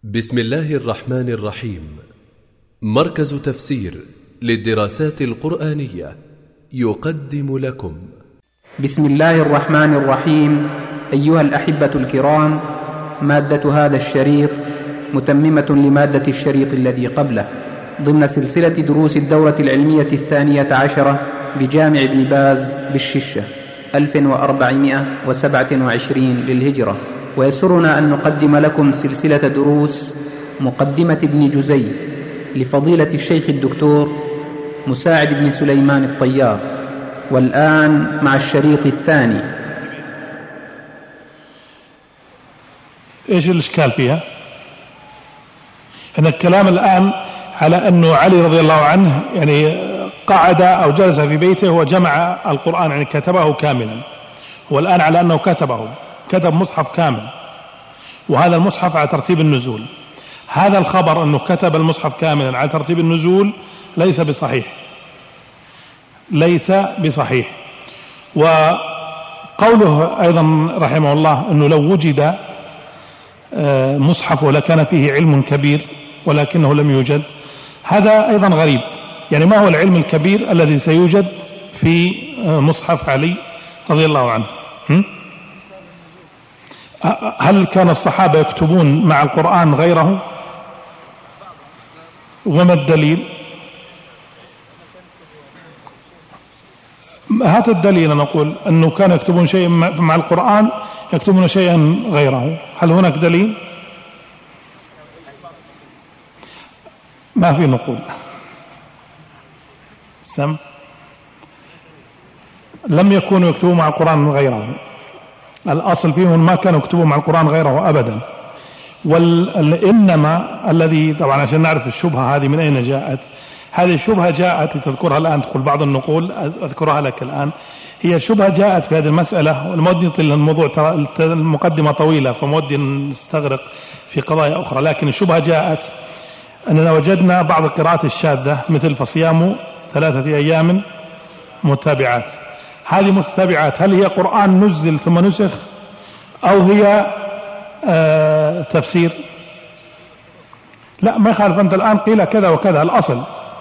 بسم الله الرحمن الرحيم. مركز تفسير للدراسات القرآنية يقدم لكم بسم الله الرحمن الرحيم. أيها الأحبة الكرام، مادة هذا الشريط متممة لمادة الشريط الذي قبله ضمن سلسلة دروس الدورة العلمية 12 بجامع ابن باز بالششة 1427 للهجرة. ويسرنا أن نقدم لكم سلسلة دروس مقدمة ابن جزي لفضيلة الشيخ الدكتور مساعد بن سليمان الطيار. والآن مع الشريط الثاني. إيش الإشكال فيها؟ أن الكلام الآن على أنه علي رضي الله عنه يعني قعد أو جلس في بيته وجمع القرآن، يعني كتبه كاملا. والآن على أنه كتب مصحف كامل، وهذا المصحف على ترتيب النزول. هذا الخبر أنه كتب المصحف كاملا على ترتيب النزول ليس بصحيح. وقوله أيضا رحمه الله أنه لو وجد مصحف لكان فيه علم كبير ولكنه لم يوجد، هذا أيضا غريب. يعني ما هو العلم الكبير الذي سيوجد في مصحف علي رضي الله عنه؟ هل كان الصحابة يكتبون مع القرآن غيره؟ وما الدليل؟ هات الدليل. نقول أنه كان يكتبون شيئا مع القرآن، يكتبون شيئا غيره. هل هناك دليل؟ ما في نقول. لم يكونوا يكتبوا مع القرآن غيره. الأصل فيهم ما كانوا يكتبوا مع القرآن غيره أبدا. إنما الذي طبعا عشان نعرف الشبهة هذه من أين جاءت. هذه الشبهة جاءت تذكرها الآن، تقول بعض النقول أذكرها لك الآن. هي شبهة جاءت في هذه المسألة، والمودي يطيل الموضوع، المقدمة طويلة فمودي نستغرق في قضايا أخرى. لكن الشبهة جاءت أننا وجدنا بعض القراءات الشاذة مثل فصيام 3 أيام متابعات. هذه متتابعات هل هي قرآن نزل ثم نسخ أو هي تفسير؟ لا، ما يخالف. أنت الآن قيل كذا وكذا، الأصل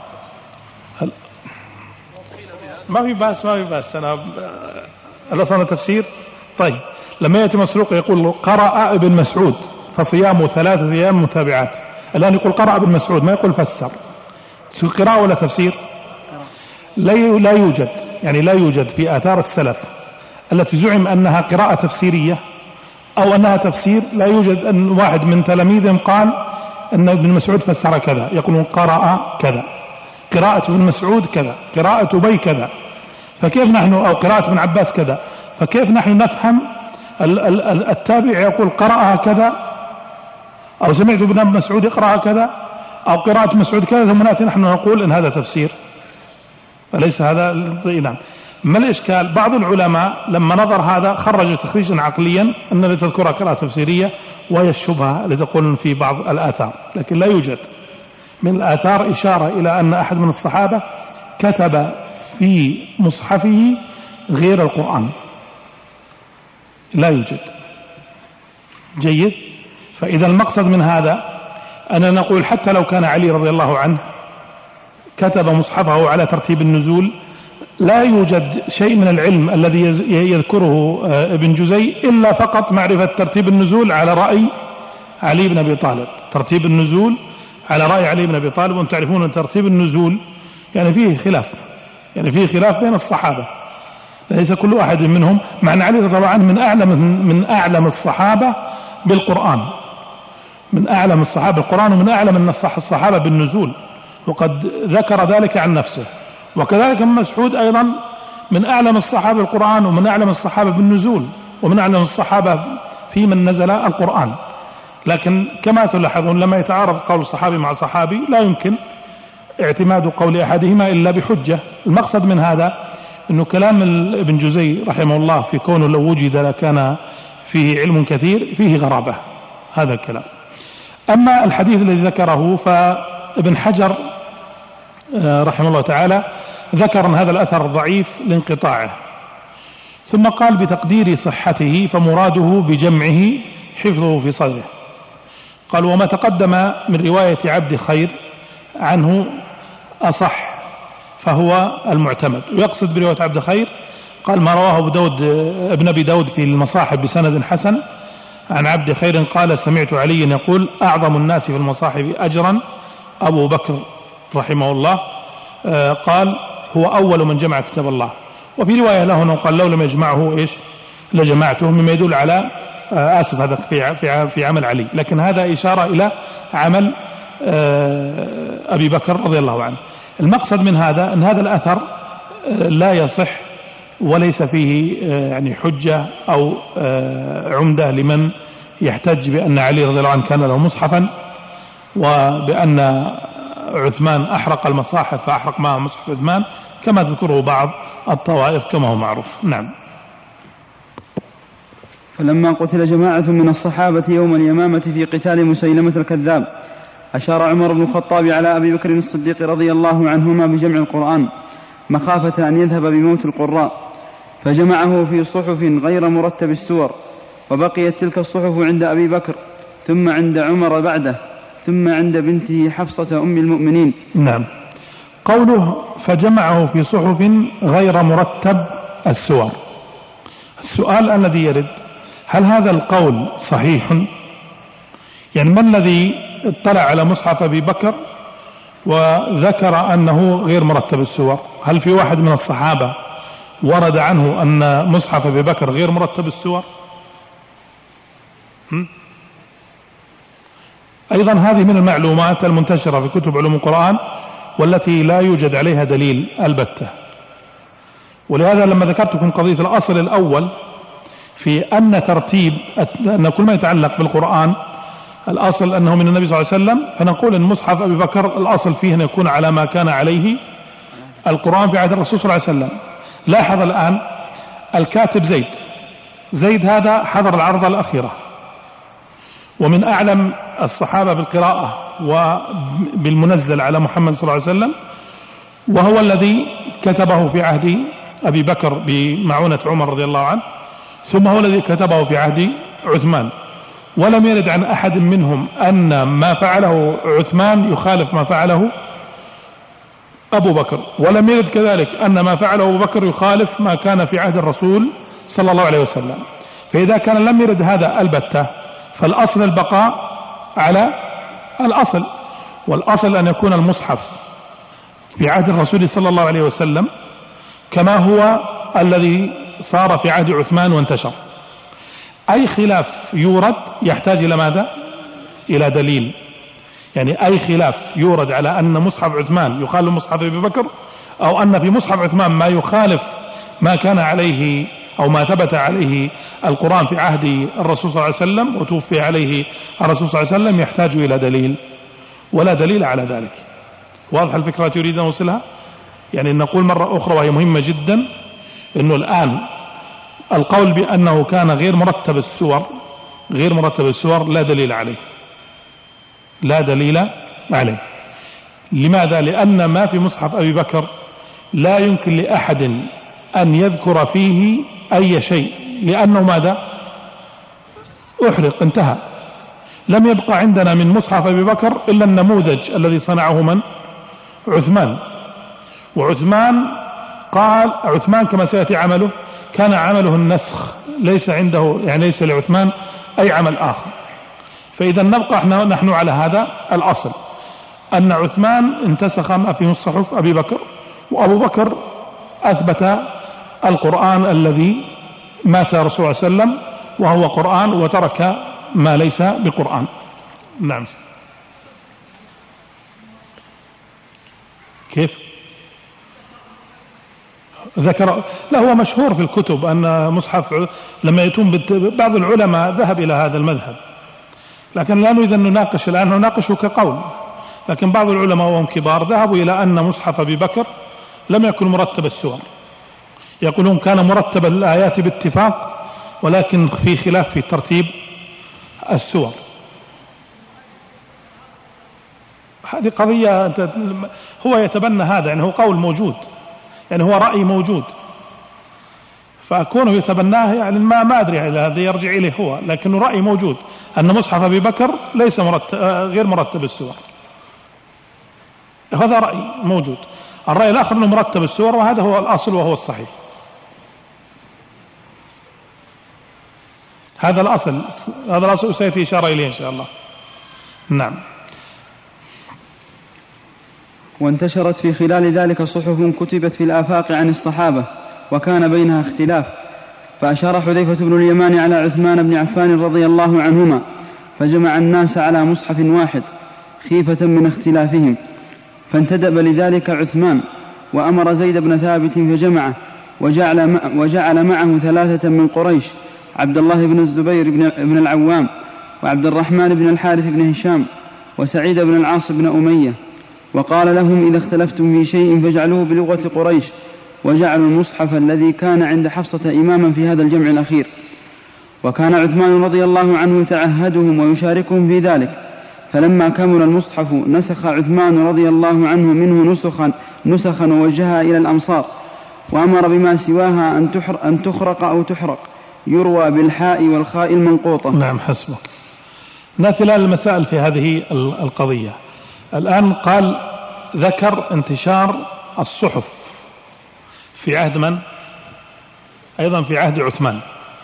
ما في بأس أنا الأصل تفسير. طيب، لما يأتي مسروق يقول قرأ ابن مسعود فصيام 3 أيام متابعات، الآن يقول قرأ ابن مسعود، ما يقول فسر. قراءة ولا تفسير؟ لا يوجد، يعني لا يوجد في آثار السلف التي زعم أنها قراءة تفسيرية أو أنها تفسير. لا يوجد أن واحد من تلاميذهم قال أن ابن مسعود فسر كذا، يقولون قرأ كذا، قراءة ابن مسعود كذا، قراءة أبي كذا. فكيف نحن، أو قراءة ابن عباس كذا، فكيف نحن نفهم التابع يقول قرأها كذا، أو سمعت ابن مسعود يقرأها كذا، أو قراءة مسعود كذا، ثم نأتي نحن نقول إن هذا تفسير؟ فليس هذا. نعم. ما الإشكال؟ بعض العلماء لما نظر هذا خرج تخريجا عقليا أن التي تذكرها قراءة تفسيرية، وهي الشبهة التي تقول في بعض الآثار. لكن لا يوجد من الآثار إشارة إلى أن أحد من الصحابة كتب في مصحفه غير القرآن، لا يوجد. جيد. فإذا المقصد من هذا أننا نقول حتى لو كان علي رضي الله عنه كتب مصحفه على ترتيب النزول، لا يوجد شيء من العلم الذي يذكره ابن جزي إلا فقط معرفة ترتيب النزول على رأي علي بن أبي طالب. ترتيب النزول على رأي علي بن أبي طالب. وانتم تعرفون أن ترتيب النزول يعني فيه خلاف بين الصحابة، ليس كل أحد منهم، مع أن علي رضي الله عنه من أعلم الصحابة بالقرآن، من أعلم الصحابة بالقرآن، ومن أعلم الصحابة بالنزول، وقد ذكر ذلك عن نفسه. وكذلك ابن مسعود أيضا من أعلم الصحابة بالقرآن، ومن أعلم الصحابة بالنزول، ومن أعلم الصحابة في من نزل القرآن. لكن كما تلاحظون لما يتعارض قول صحابي مع صحابي لا يمكن اعتماد قول أحدهما إلا بحجة. المقصد من هذا أنه كلام ابن جزي رحمه الله في كونه لو وجد لكان فيه علم كثير فيه غرابة، هذا الكلام. أما الحديث الذي ذكره فابن حجر رحمه الله تعالى ذكر أن هذا الأثر ضعيف لانقطاعه، ثم قال بتقدير صحته فمراده بجمعه حفظه في صدره. قال وما تقدم من رواية عبد خير عنه أصح فهو المعتمد. ويقصد برواية عبد خير قال ما رواه ابن أبي داود في المصاحف بسند حسن عن عبد خير قال سمعت علي يقول أعظم الناس في المصاحف أجرا أبو بكر رحمه الله، قال هو أول من جمع كتاب الله. وفي رواية له أنه قال لو لم يجمعه إيش لجمعته، مما يدل على آسف هذا في عمل علي، لكن هذا إشارة إلى عمل أبي بكر رضي الله عنه. المقصد من هذا أن هذا الأثر لا يصح وليس فيه يعني حجة أو عمدة لمن يحتج بأن علي رضي الله عنه كان له مصحفا، وبأن عثمان أحرق المصاحف فأحرق معه مصحف عثمان كما تذكره بعض الطوائف كما هو معروف. نعم. فلما قتل جماعة من الصحابة يوم اليمامة في قتال مسيلمة الكذاب أشار عمر بن الخطاب على أبي بكر الصديق رضي الله عنهما بجمع القرآن مخافة أن يذهب بموت القراء، فجمعه في صحف غير مرتب السور، وبقيت تلك الصحف عند أبي بكر ثم عند عمر بعده ثم عند بنته حفصة أم المؤمنين. نعم. قوله فجمعه في صحف غير مرتب السور، السؤال الذي يرد هل هذا القول صحيح؟ يعني ما الذي اطلع على مصحف أبي بكر وذكر أنه غير مرتب السور؟ هل في واحد من الصحابة ورد عنه أن مصحف أبي بكر غير مرتب السور؟ أيضا هذه من المعلومات المنتشرة في كتب علوم القرآن والتي لا يوجد عليها دليل البتة. ولهذا لما ذكرتكم قضية الأصل الأول في أن ترتيب أن كل ما يتعلق بالقرآن الأصل أنه من النبي صلى الله عليه وسلم، فنقول أن مصحف أبي بكر الأصل فيه أن يكون على ما كان عليه القرآن في عهد الرسول صلى الله عليه وسلم. لاحظ الآن الكاتب زيد هذا حضر العرضة الأخيرة ومن أعلم الصحابة بالقراءة وبالمنزل على محمد صلى الله عليه وسلم، وهو الذي كتبه في عهد أبي بكر بمعونة عمر رضي الله عنه، ثم هو الذي كتبه في عهد عثمان، ولم يرد عن أحد منهم أن ما فعله عثمان يخالف ما فعله أبو بكر، ولم يرد كذلك أن ما فعله أبو بكر يخالف ما كان في عهد الرسول صلى الله عليه وسلم. فإذا كان لم يرد هذا البتة فالأصل البقاء على الأصل، والأصل أن يكون المصحف في عهد الرسول صلى الله عليه وسلم كما هو الذي صار في عهد عثمان وانتشر. أي خلاف يورد يحتاج إلى ماذا؟ إلى دليل. يعني أي خلاف يورد على أن مصحف عثمان يخالف مصحف أبي بكر، أو أن في مصحف عثمان ما يخالف ما كان عليه أو ما ثبت عليه القرآن في عهد الرسول صلى الله عليه وسلم وتوفي عليه الرسول صلى الله عليه وسلم، يحتاج إلى دليل، ولا دليل على ذلك. واضح الفكرة يريد أن نوصلها؟ يعني نقول مرة أخرى وهي مهمة جدا، أنه الآن القول بأنه كان غير مرتب السور لا دليل عليه، لا دليل عليه. لماذا؟ لأن ما في مصحف أبي بكر لا يمكن لأحد أن يذكر فيه أي شيء، لأنه ماذا؟ أحرق، انتهى. لم يبقى عندنا من مصحف أبي بكر إلا النموذج الذي صنعه من؟ عثمان. وعثمان قال عثمان كما سيأتي عمله كان عمله النسخ، ليس عنده يعني ليس لعثمان أي عمل آخر. فإذا نبقى نحن على هذا الأصل أن عثمان انتسخ ما في مصحف أبي بكر، وأبو بكر أثبت القرآن الذي مات رسول صلى الله عليه وسلم وهو قرآن، وترك ما ليس بقرآن. نعم. كيف؟ ذكر لا هو مشهور في الكتب أن مصحف لما يتم بعض العلماء ذهب إلى هذا المذهب، لكن لا نريد أن نناقش الآن، نناقشه كقول، لكن بعض العلماء وهم كبار ذهبوا إلى أن مصحف أبي بكر لم يكن مرتب السور، يقولون كان مرتب الآيات باتفاق ولكن في خلاف في ترتيب السور. هذه قضية هو يتبنى هذا، يعني هو قول موجود، يعني هو رأي موجود، فكونه يتبناه يعني ما أدري هذا يرجع إليه هو، لكنه رأي موجود. أن مصحف أبي بكر ليس غير مرتب السور. هذا رأي موجود. الرأي الآخر أنه مرتب السور، وهذا هو الأصل وهو الصحيح. هذا الأصل سيأتي إشارة إليه إن شاء الله. نعم. وانتشرت في خلال ذلك صحف كتبت في الآفاق عن الصحابة وكان بينها اختلاف، فأشار حذيفة بن اليمان على عثمان بن عفان رضي الله عنهما فجمع الناس على مصحف واحد خيفة من اختلافهم، فانتدب لذلك عثمان وأمر زيد بن ثابت فجمعه وجعل معه 3 من قريش، عبد الله بن الزبير بن العوام وعبد الرحمن بن الحارث بن هشام وسعيد بن العاص بن أمية، وقال لهم إذا اختلفتم في شيء فاجعلوه بلغة قريش، وجعلوا المصحف الذي كان عند حفصة إماما في هذا الجمع الأخير. وكان عثمان رضي الله عنه يتعهدهم ويشاركهم في ذلك، فلما كمل المصحف نسخ عثمان رضي الله عنه منه نسخا ووجهها إلى الأمصار، وأمر بما سواها أن تخرق أو تحرق، يروى بالحاء والخاء المنقوطة. نعم حسبك. نأتي المسائل في هذه القضية. الآن قال ذكر انتشار الصحف في عهد من؟ أيضا في عهد عثمان.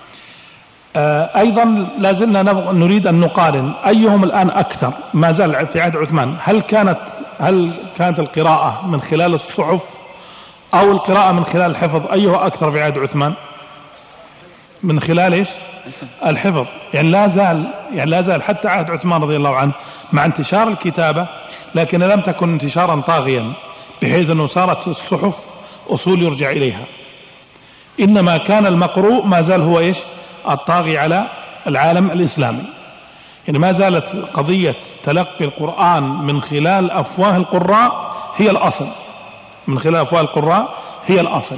أيضا لازلنا نريد أن نقارن أيهم الآن أكثر ما زال في عهد عثمان. هل كانت القراءة من خلال الصحف أو القراءة من خلال الحفظ؟ أيها أكثر في عهد عثمان؟ من خلال إيش؟ الحفظ. يعني لا زال حتى عهد عثمان رضي الله عنه مع انتشار الكتابة، لكن لم تكن انتشارا طاغيا بحيث أنه صارت الصحف أصول يرجع إليها، إنما كان المقروء ما زال هو إيش؟ الطاغي على العالم الإسلامي. يعني ما زالت قضية تلقي القرآن من خلال أفواه القراء هي الأصل، من خلال أفواه القراء هي الأصل.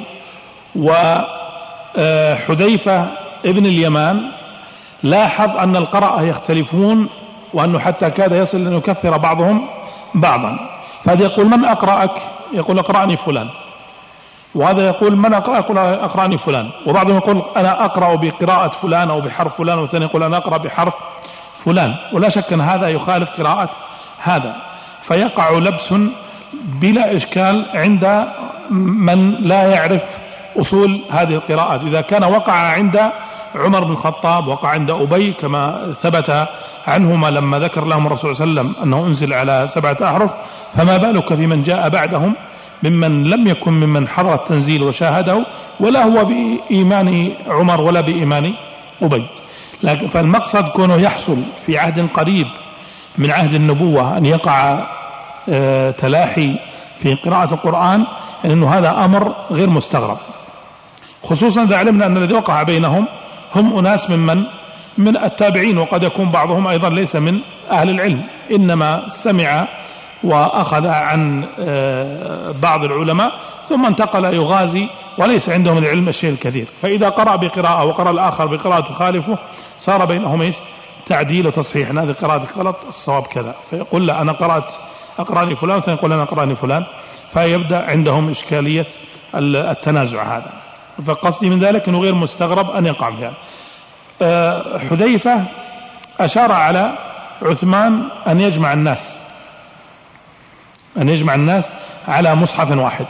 وحذيفة ابن اليمان لاحظ أن القراءة يختلفون، وأنه حتى كاد يصل أن يكفر بعضهم بعضا. فهذا يقول من أقرأك؟ يقول أقرأني فلان. وهذا يقول من أقرأني فلان. وبعضهم يقول أنا أقرأ بقراءة فلان أو بحرف فلان، والثاني يقول أنا أقرأ بحرف فلان. ولا شك أن هذا يخالف قراءة هذا، فيقع لبس بلا إشكال عند من لا يعرف أصول هذه القراءات. إذا كان وقع عند عمر بن الخطاب، وقع عند أبي كما ثبت عنهما لما ذكر لهم الرسول صلى الله عليه وسلم أنه أنزل على 7 أحرف، فما بالك في من جاء بعدهم ممن لم يكن ممن حضر التنزيل وشاهده، ولا هو بإيمان عمر ولا بإيمان أبي. لكن فالمقصد كونه يحصل في عهد قريب من عهد النبوة أن يقع تلاحي في قراءة القرآن، لأنه هذا أمر غير مستغرب، خصوصا إذا علمنا أن الذي وقع بينهم هم أناس من التابعين، وقد يكون بعضهم أيضا ليس من أهل العلم، إنما سمع وأخذ عن بعض العلماء ثم انتقل يغازي وليس عندهم العلم الشيء الكثير. فإذا قرأ بقراءة وقرأ الآخر بقراءة تخالفه صار بينهم إيش؟ تعديل وتصحيح، هذه قراءة غلط، الصواب كذا، فيقول لا أنا أقرأني فلان، وثاني يقول أنا أقرأني فلان، فيبدأ عندهم إشكالية التنازع هذا. فقصدي من ذلك أنه غير مستغرب أن يقع فيها. حذيفة أشار على عثمان أن يجمع الناس على مصحف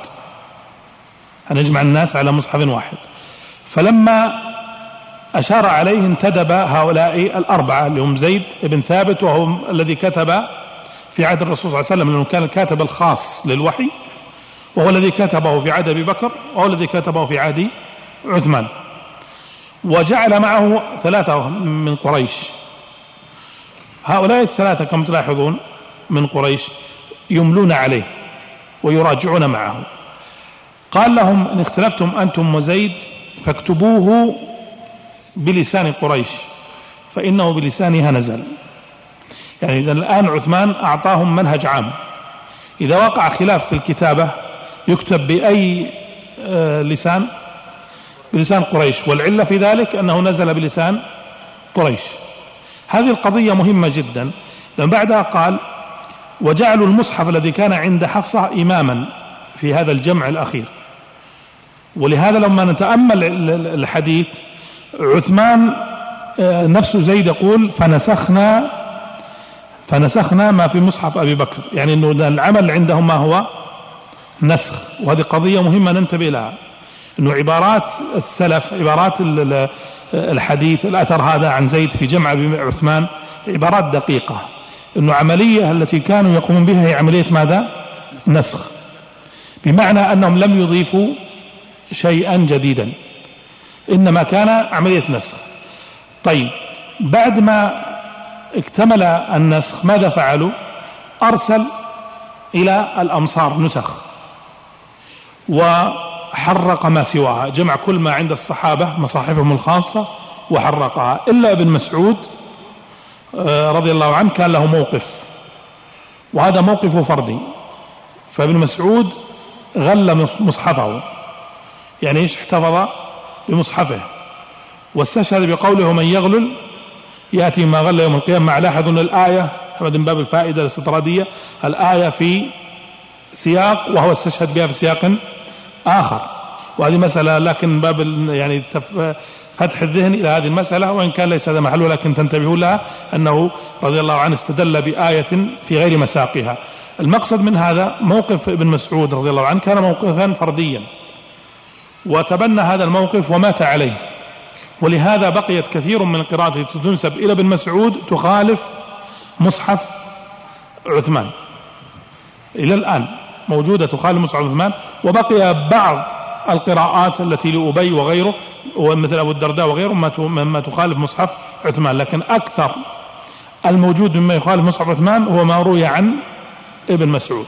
واحد، فلما أشار عليه انتدب هؤلاء 4 اللي هم زيد بن ثابت، وهو الذي كتب في عهد الرسول صلى الله عليه وسلم، لأنه كان الكاتب الخاص للوحي، وهو الذي كتبه في عهد أبي بكر، وهو الذي كتبه في عهد عثمان. وجعل معه 3 من قريش. هؤلاء 3 كما تلاحظون من قريش يملون عليه ويراجعون معه. قال لهم إن اختلفتم أنتم وزيد فاكتبوه بلسان قريش فإنه بلسانها نزل. يعني إذا الآن عثمان أعطاهم منهج عام، إذا وقع خلاف في الكتابة يكتب بأي لسان؟ بلسان قريش، والعلة في ذلك أنه نزل بلسان قريش. هذه القضية مهمة جدا. لما بعدها قال وجعلوا المصحف الذي كان عند حفصة إماما في هذا الجمع الأخير. ولهذا لما نتأمل الحديث، عثمان نفس زيد يقول فنسخنا ما في مصحف أبي بكر، يعني أنه العمل عندهم ما هو نسخ. وهذه قضية مهمة ننتبه لها، أنه عبارات السلف، عبارات الحديث، الأثر هذا عن زيد في جمع عثمان عبارات دقيقة، أنه عملية التي كانوا يقومون بها هي عملية ماذا؟ نسخ، بمعنى أنهم لم يضيفوا شيئا جديدا، إنما كان عملية نسخ. طيب بعد ما اكتمل النسخ ماذا فعلوا؟ أرسل إلى الأمصار نسخ وحرق ما سواها، جمع كل ما عند الصحابة مصاحفهم الخاصة وحرقها، إلا ابن مسعود رضي الله عنه كان له موقف، وهذا موقفه فردي. فابن مسعود غل مصحفه، يعني ايش؟ احتفظ بمصحفه، واستشهد بقوله من يغلل يأتي ما غل يوم القيامة. مع لاحظ أن الآية من باب الفائدة الاستطرادية، الآية في سياق وهو استشهد بها في سياق آخر، وهذه مسألة لكن باب يعني فتح الذهن إلى هذه المسألة، وإن كان ليس هذا محله، لكن تنتبهوا لها أنه رضي الله عنه استدل بآية في غير مساقها. المقصد من هذا موقف ابن مسعود رضي الله عنه كان موقفا فرديا، وتبنى هذا الموقف ومات عليه، ولهذا بقيت كثير من القراءات التي تنسب إلى ابن مسعود تخالف مصحف عثمان، إلى الآن موجودة تخالف مصحف عثمان. وبقي بعض القراءات التي لأبي وغيره ومثل أبو الدرداء وغيره مما تخالف مصحف عثمان، لكن أكثر الموجود مما يخالف مصحف عثمان هو ما روي عن ابن مسعود.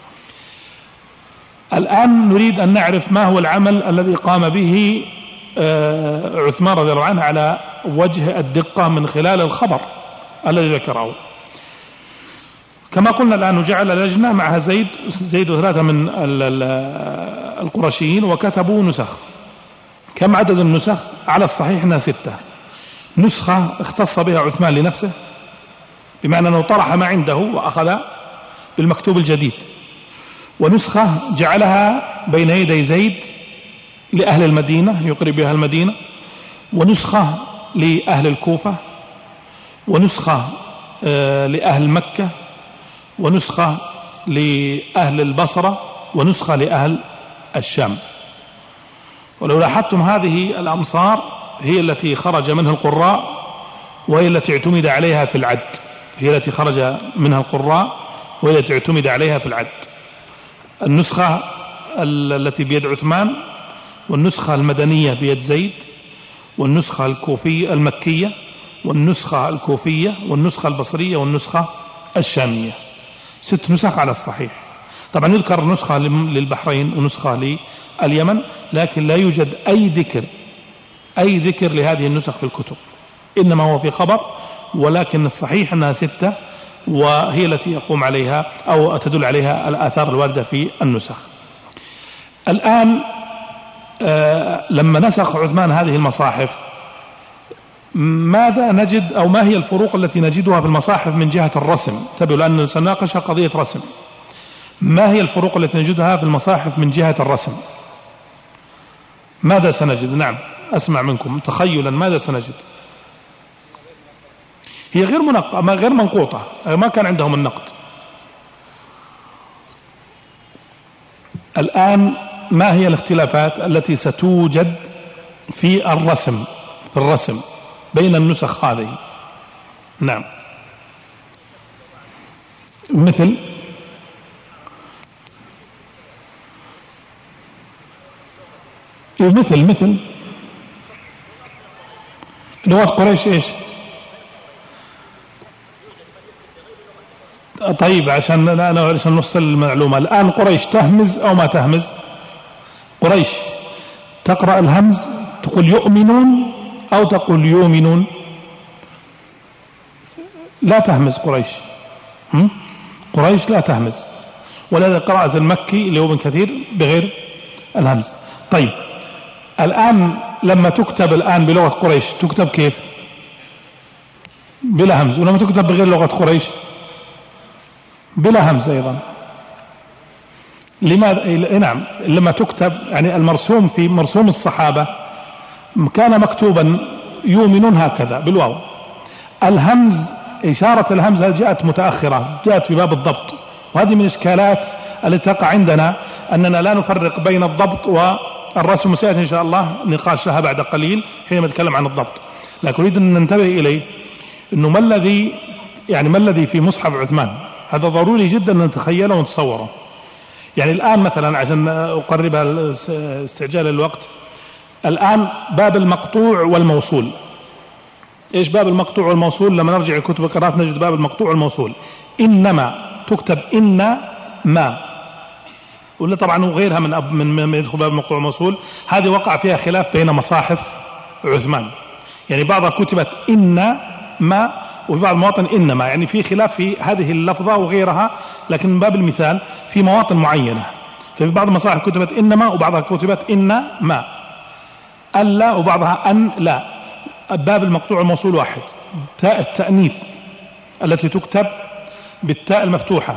الآن نريد أن نعرف ما هو العمل الذي قام به عثمان رضي الله عنه على وجه الدقة من خلال الخبر الذي ذكره. كما قلنا الآن جعل لجنة معها زيد وثلاثة من القرشيين وكتبوا نسخ. كم عدد النسخ؟ على الصحيح أنها 6. نسخة اختص بها عثمان لنفسه، بمعنى أنه طرح ما عنده وأخذ بالمكتوب الجديد، ونسخة جعلها بين يدي زيد لأهل المدينة يقرب بها المدينة، ونسخة لأهل الكوفة، ونسخة لأهل مكة، ونسخة لأهل البصرة، ونسخة لأهل الشام. ولو لاحظتم هذه الأمصار هي التي خرج منها القراء، وهي التي اعتمد عليها في العد، هي التي خرج منها القراء وهي التي اعتمد عليها في العد. النسخة التي بيد عثمان، والنسخة المدنية بيد زيد، والنسخة الكوفية المكية، والنسخة الكوفية، والنسخة البصرية، والنسخة الشامية. 6 نسخ على الصحيح. طبعا يذكر نسخة للبحرين ونسخة لليمن، لكن لا يوجد أي ذكر لهذه النسخ في الكتب، إنما هو في خبر، ولكن الصحيح أنها 6، وهي التي يقوم عليها أو تدل عليها الآثار الواردة في النسخ. الآن لما نسخ عثمان هذه المصاحف، ماذا نجد أو ما هي الفروق التي نجدها في المصاحف من جهة الرسم؟ انتبهوا لأن سنناقش قضية رسم. ما هي الفروق التي نجدها في المصاحف من جهة الرسم؟ ماذا سنجد؟ نعم أسمع منكم تخيلا، ماذا سنجد؟ هي غير منقوطة، ما كان عندهم النقد. الآن ما هي الاختلافات التي ستوجد في الرسم بين النسخ هذه؟ نعم، مثل لغة قريش ايش؟ طيب عشان نوصل المعلومة. الآن قريش تهمز أو ما تهمز؟ قريش تقرأ الهمز تقول يؤمنون أو تقول يؤمنون؟ لا تهمز قريش لا تهمز، ولذا قراءة المكي اللي هو ابن كثير بغير الهمز. طيب الآن لما تكتب الآن بلغة قريش تكتب كيف؟ بلا همز. ولما تكتب بغير لغة قريش بلا همز أيضا. لماذا؟ نعم، لما تكتب يعني المرسوم في مرسوم الصحابة كان مكتوبا يؤمنون هكذا بالواو. الهمز، إشارة الهمز جاءت متأخرة، جاءت في باب الضبط، وهذه من الإشكالات التي تقع عندنا، أننا لا نفرق بين الضبط والرسم، وسيأتي إن شاء الله نقاش لها بعد قليل حينما نتكلم عن الضبط. لكن أريد أن ننتبه إليه أنه ما الذي في مصحف عثمان، هذا ضروري جدا أن نتخيله ونتصوره. يعني الآن مثلا عشان أقربها استعجال الوقت، الآن باب المقطوع والموصول. إيش باب المقطوع والموصول؟ لما نرجع كتب القراءات نجد باب المقطوع والموصول. إنما تكتب إن ما، ولا طبعا وغيرها من يدخل باب المقطوع والموصول. هذه وقع فيها خلاف بين مصاحف عثمان، يعني بعضها كتبت إن ما، وفي بعض المواطن إنما، يعني في خلاف في هذه اللفظة وغيرها. لكن من باب المثال في مواطن معينة، ففي بعض المصاحف كتبت إنما، وبعضها كتبت إن ما، ألا، وبعضها أن لا. باب المقطوع والموصول واحد. تاء التأنيث التي تكتب بالتاء المفتوحة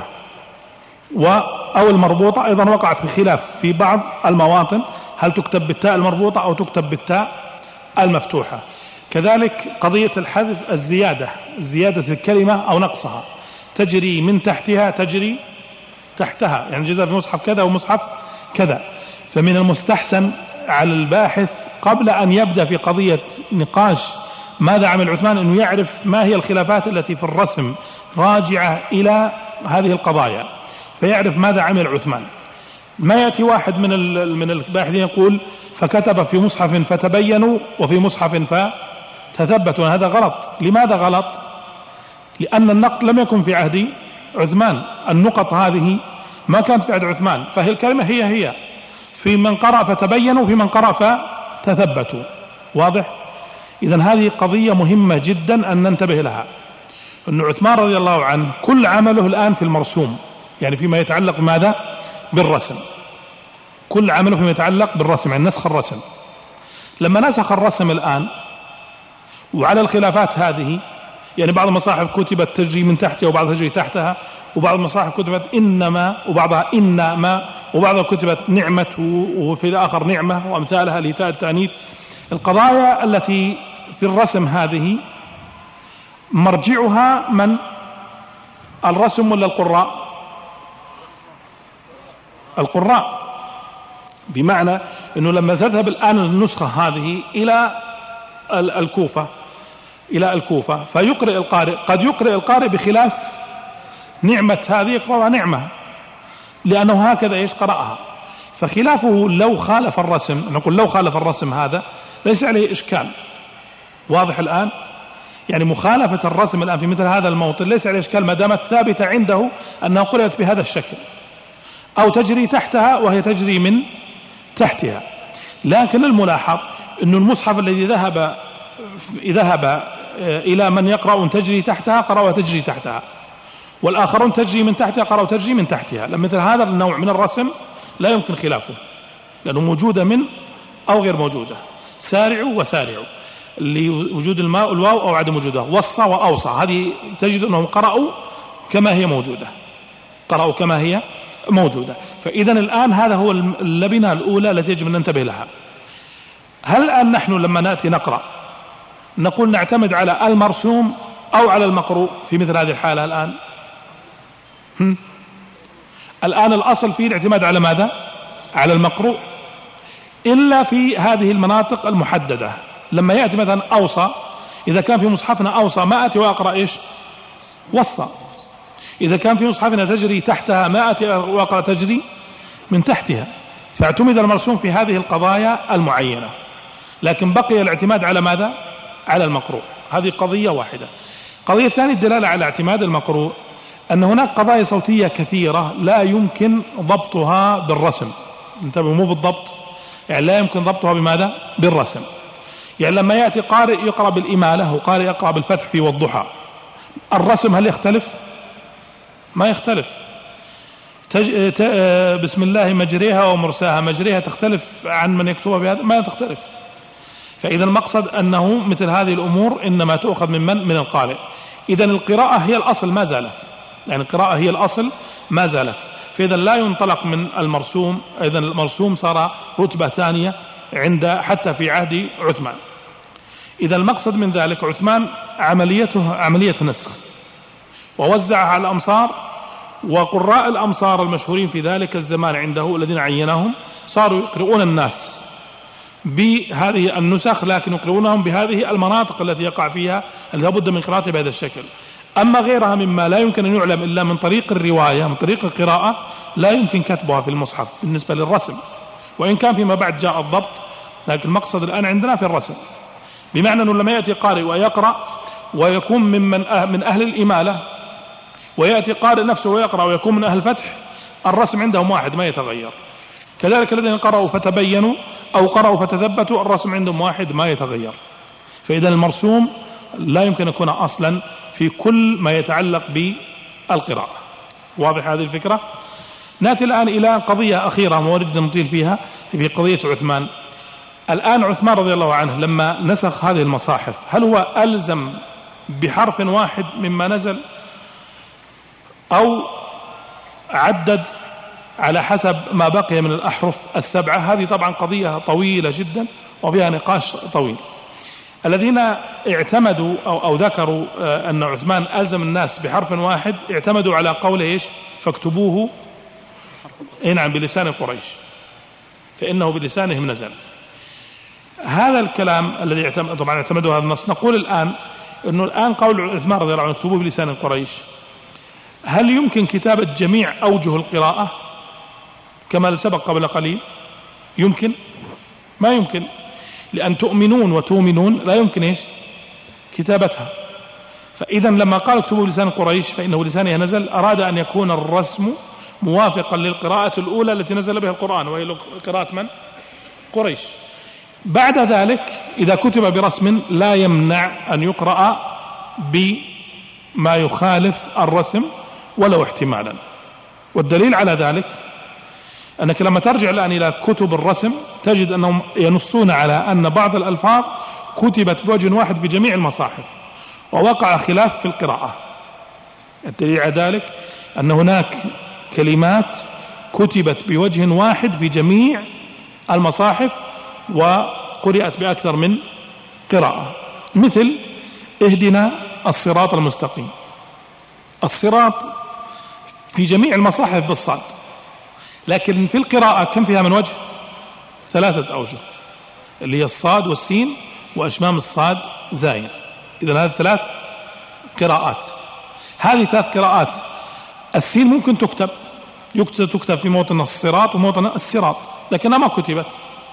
أو المربوطة أيضا وقع في خلاف في بعض المواطن، هل تكتب بالتاء المربوطة أو تكتب بالتاء المفتوحة. كذلك قضية الحذف، زيادة الكلمة أو نقصها، تجري من تحتها، تجري تحتها، يعني جدا في مصحف كذا ومصحف كذا. فمن المستحسن على الباحث قبل أن يبدأ في قضية نقاش ماذا عمل عثمان أنه يعرف ما هي الخلافات التي في الرسم راجعة إلى هذه القضايا، فيعرف ماذا عمل عثمان. ما يأتي واحد من الباحثين يقول فكتب في مصحف فتبينوا وفي مصحف فتثبتوا، هذا غلط. لماذا غلط؟ لأن النقد لم يكن في عهد عثمان، النقط هذه ما كانت في عهد عثمان، فهي الكلمة هي في من قرأ فتبينوا وفي من قرأ فتثبتوا. واضح؟ إذن هذه قضية مهمة جدا أن ننتبه لها، أن عثمان رضي الله عنه كل عمله الآن في المرسوم، يعني فيما يتعلق بماذا؟ بالرسم. كل عمله فيما يتعلق بالرسم، يعني نسخ الرسم. لما نسخ الرسم الآن وعلى الخلافات هذه، يعني بعض المصاحف كتبت تجري من تحتها وبعضها تجري تحتها، وبعض المصاحف كتبت إنما وبعضها إنما، وبعضها كتبت نعمة وفي الآخر نعمة وأمثالها لتاء التأنيث. القضايا التي في الرسم هذه مرجعها من؟ الرسم ولا القراء؟ القراء. بمعنى أنه لما تذهب الآن النسخة هذه إلى الكوفة فيقرأ القارئ، قد يقرأ القارئ بخلاف نعمة هذه، يقرأها نعمة لأنه هكذا إيش قرأها. فخلافه لو خالف الرسم، نقول لو خالف الرسم هذا ليس عليه إشكال. واضح الآن؟ يعني مخالفة الرسم الآن في مثل هذا الموطن ليس عليه إشكال ما دامت ثابتة عنده أنها قرأت بهذا الشكل، أو تجري تحتها وهي تجري من تحتها. لكن الملاحظ أن المصحف الذي ذهب إلى من يقرأ تجري تحتها قرأ وتجري تحتها، والآخرون تجري من تحتها قرأ وتجري من تحتها. مثل هذا النوع من الرسم لا يمكن خلافه، لأنه موجودة من أو غير موجودة. سارعوا وسارعوا لوجود الماء الواو أو عدم وجودها، وصى وأوصى، هذه تجد أنهم قرأوا كما هي موجودة. فإذا الآن هذا هو اللبنة الأولى التي يجب أن ننتبه لها. هل الآن نحن لما نأتي نقرأ نقول نعتمد على المرسوم أو على المقروء في مثل هذه الحالة؟ الآن الأصل فيه الاعتماد على ماذا؟ على المقروء، إلا في هذه المناطق المحددة. لما يأتي مثلا أوصى، إذا كان في مصحفنا أوصى ما أتي وأقرأ إيش؟ وصى. إذا كان في مصحفنا تجري تحتها ما أتي وأقرأ تجري من تحتها. فاعتمد المرسوم في هذه القضايا المعينة، لكن بقي الاعتماد على ماذا؟ على المقروء. هذه قضية واحدة. قضية ثانية الدلالة على اعتماد المقروء، أن هناك قضايا صوتية كثيرة لا يمكن ضبطها بالرسم. انتبهوا، مو بالضبط، يعني لا يمكن ضبطها بماذا؟ بالرسم. يعني لما يأتي قارئ يقرأ بالإمالة وقارئ يقرأ بالفتح في والضحى، الرسم هل يختلف؟ ما يختلف. بسم الله مجريها ومرساها، مجريها تختلف عن من يكتبها بهذا؟ ما تختلف. فإذا المقصد أنه مثل هذه الأمور إنما تؤخذ من القارئ. إذن القراءة هي الأصل ما زالت، يعني القراءة هي الأصل ما زالت. فإذا لا ينطلق من المرسوم. إذن المرسوم صار رتبة ثانية عند حتى في عهد عثمان. إذا المقصد من ذلك عثمان عمليته عملية نسخ، ووزعها على الأمصار، وقراء الأمصار المشهورين في ذلك الزمان عنده الذين عينهم صاروا يقرؤون الناس بهذه النسخ، لكن يقرؤونهم بهذه المناطق التي يقع فيها التي لابد من قراءتها بهذا الشكل. أما غيرها مما لا يمكن أن يعلم إلا من طريق الرواية، من طريق القراءة، لا يمكن كتبها في المصحف بالنسبة للرسم، وإن كان فيما بعد جاء الضبط، لكن المقصد الآن عندنا في الرسم، بمعنى أنه لما يأتي قارئ ويقرأ ويكون من أهل الإمالة، ويأتي قارئ نفسه ويقرأ ويكون من أهل الفتح، الرسم عندهم واحد ما يتغير. كذلك الذين قرأوا فتبينوا أو قرأوا فتثبتوا، الرسم عندهم واحد ما يتغير. فإذا المرسوم لا يمكن أن يكون أصلا في كل ما يتعلق بالقراءة. واضح هذه الفكرة؟ نأتي الآن إلى قضية أخيرة ما أريد أن نطيل فيها، في قضية عثمان. الآن عثمان رضي الله عنه لما نسخ هذه المصاحف، هل هو ألزم بحرف واحد مما نزل، أو عدد على حسب ما بقي من الأحرف السبعة؟ هذه طبعا قضية طويلة جدا وفيها نقاش طويل. الذين اعتمدوا أو ذكروا أن عثمان ألزم الناس بحرف واحد اعتمدوا على قوله إيش؟ فاكتبوه نعم بلسان قريش فإنه بلسانهم نزل. هذا الكلام الذي طبعا اعتمدوا هذا النص. نقول الآن أنه الآن قول عثمان رضي الله عنه اكتبوه بلسان قريش، هل يمكن كتابة جميع أوجه القراءة كما سبق قبل قليل؟ يمكن؟ ما يمكن، لأن تؤمنون وتؤمنون لا يمكن إيش؟ كتابتها. فإذا لما قال اكتبوا بلسان قريش فإنه لسانها نزل، أراد أن يكون الرسم موافقا للقراءة الأولى التي نزل بها القرآن، وهي قراءة من؟ قريش. بعد ذلك إذا كتب برسم لا يمنع أن يقرأ بما يخالف الرسم ولو احتمالا. والدليل على ذلك أنك لما ترجع الآن إلى كتب الرسم تجد أنهم ينصون على أن بعض الألفاظ كتبت بوجه واحد في جميع المصاحف ووقع خلاف في القراءة. الدليل على ذلك أن هناك كلمات كتبت بوجه واحد في جميع المصاحف وقرأت بأكثر من قراءة، مثل اهدنا الصراط المستقيم. الصراط في جميع المصاحف بالصاد، لكن في القراءة كم فيها من وجه؟ 3 أوجه، اللي هي الصاد والسين وأشمام الصاد زاين. إذن هذه 3 قراءات. هذه 3 قراءات السين ممكن تكتب في موطن الصراط وموطن الصراط، لكنها ما كتبت.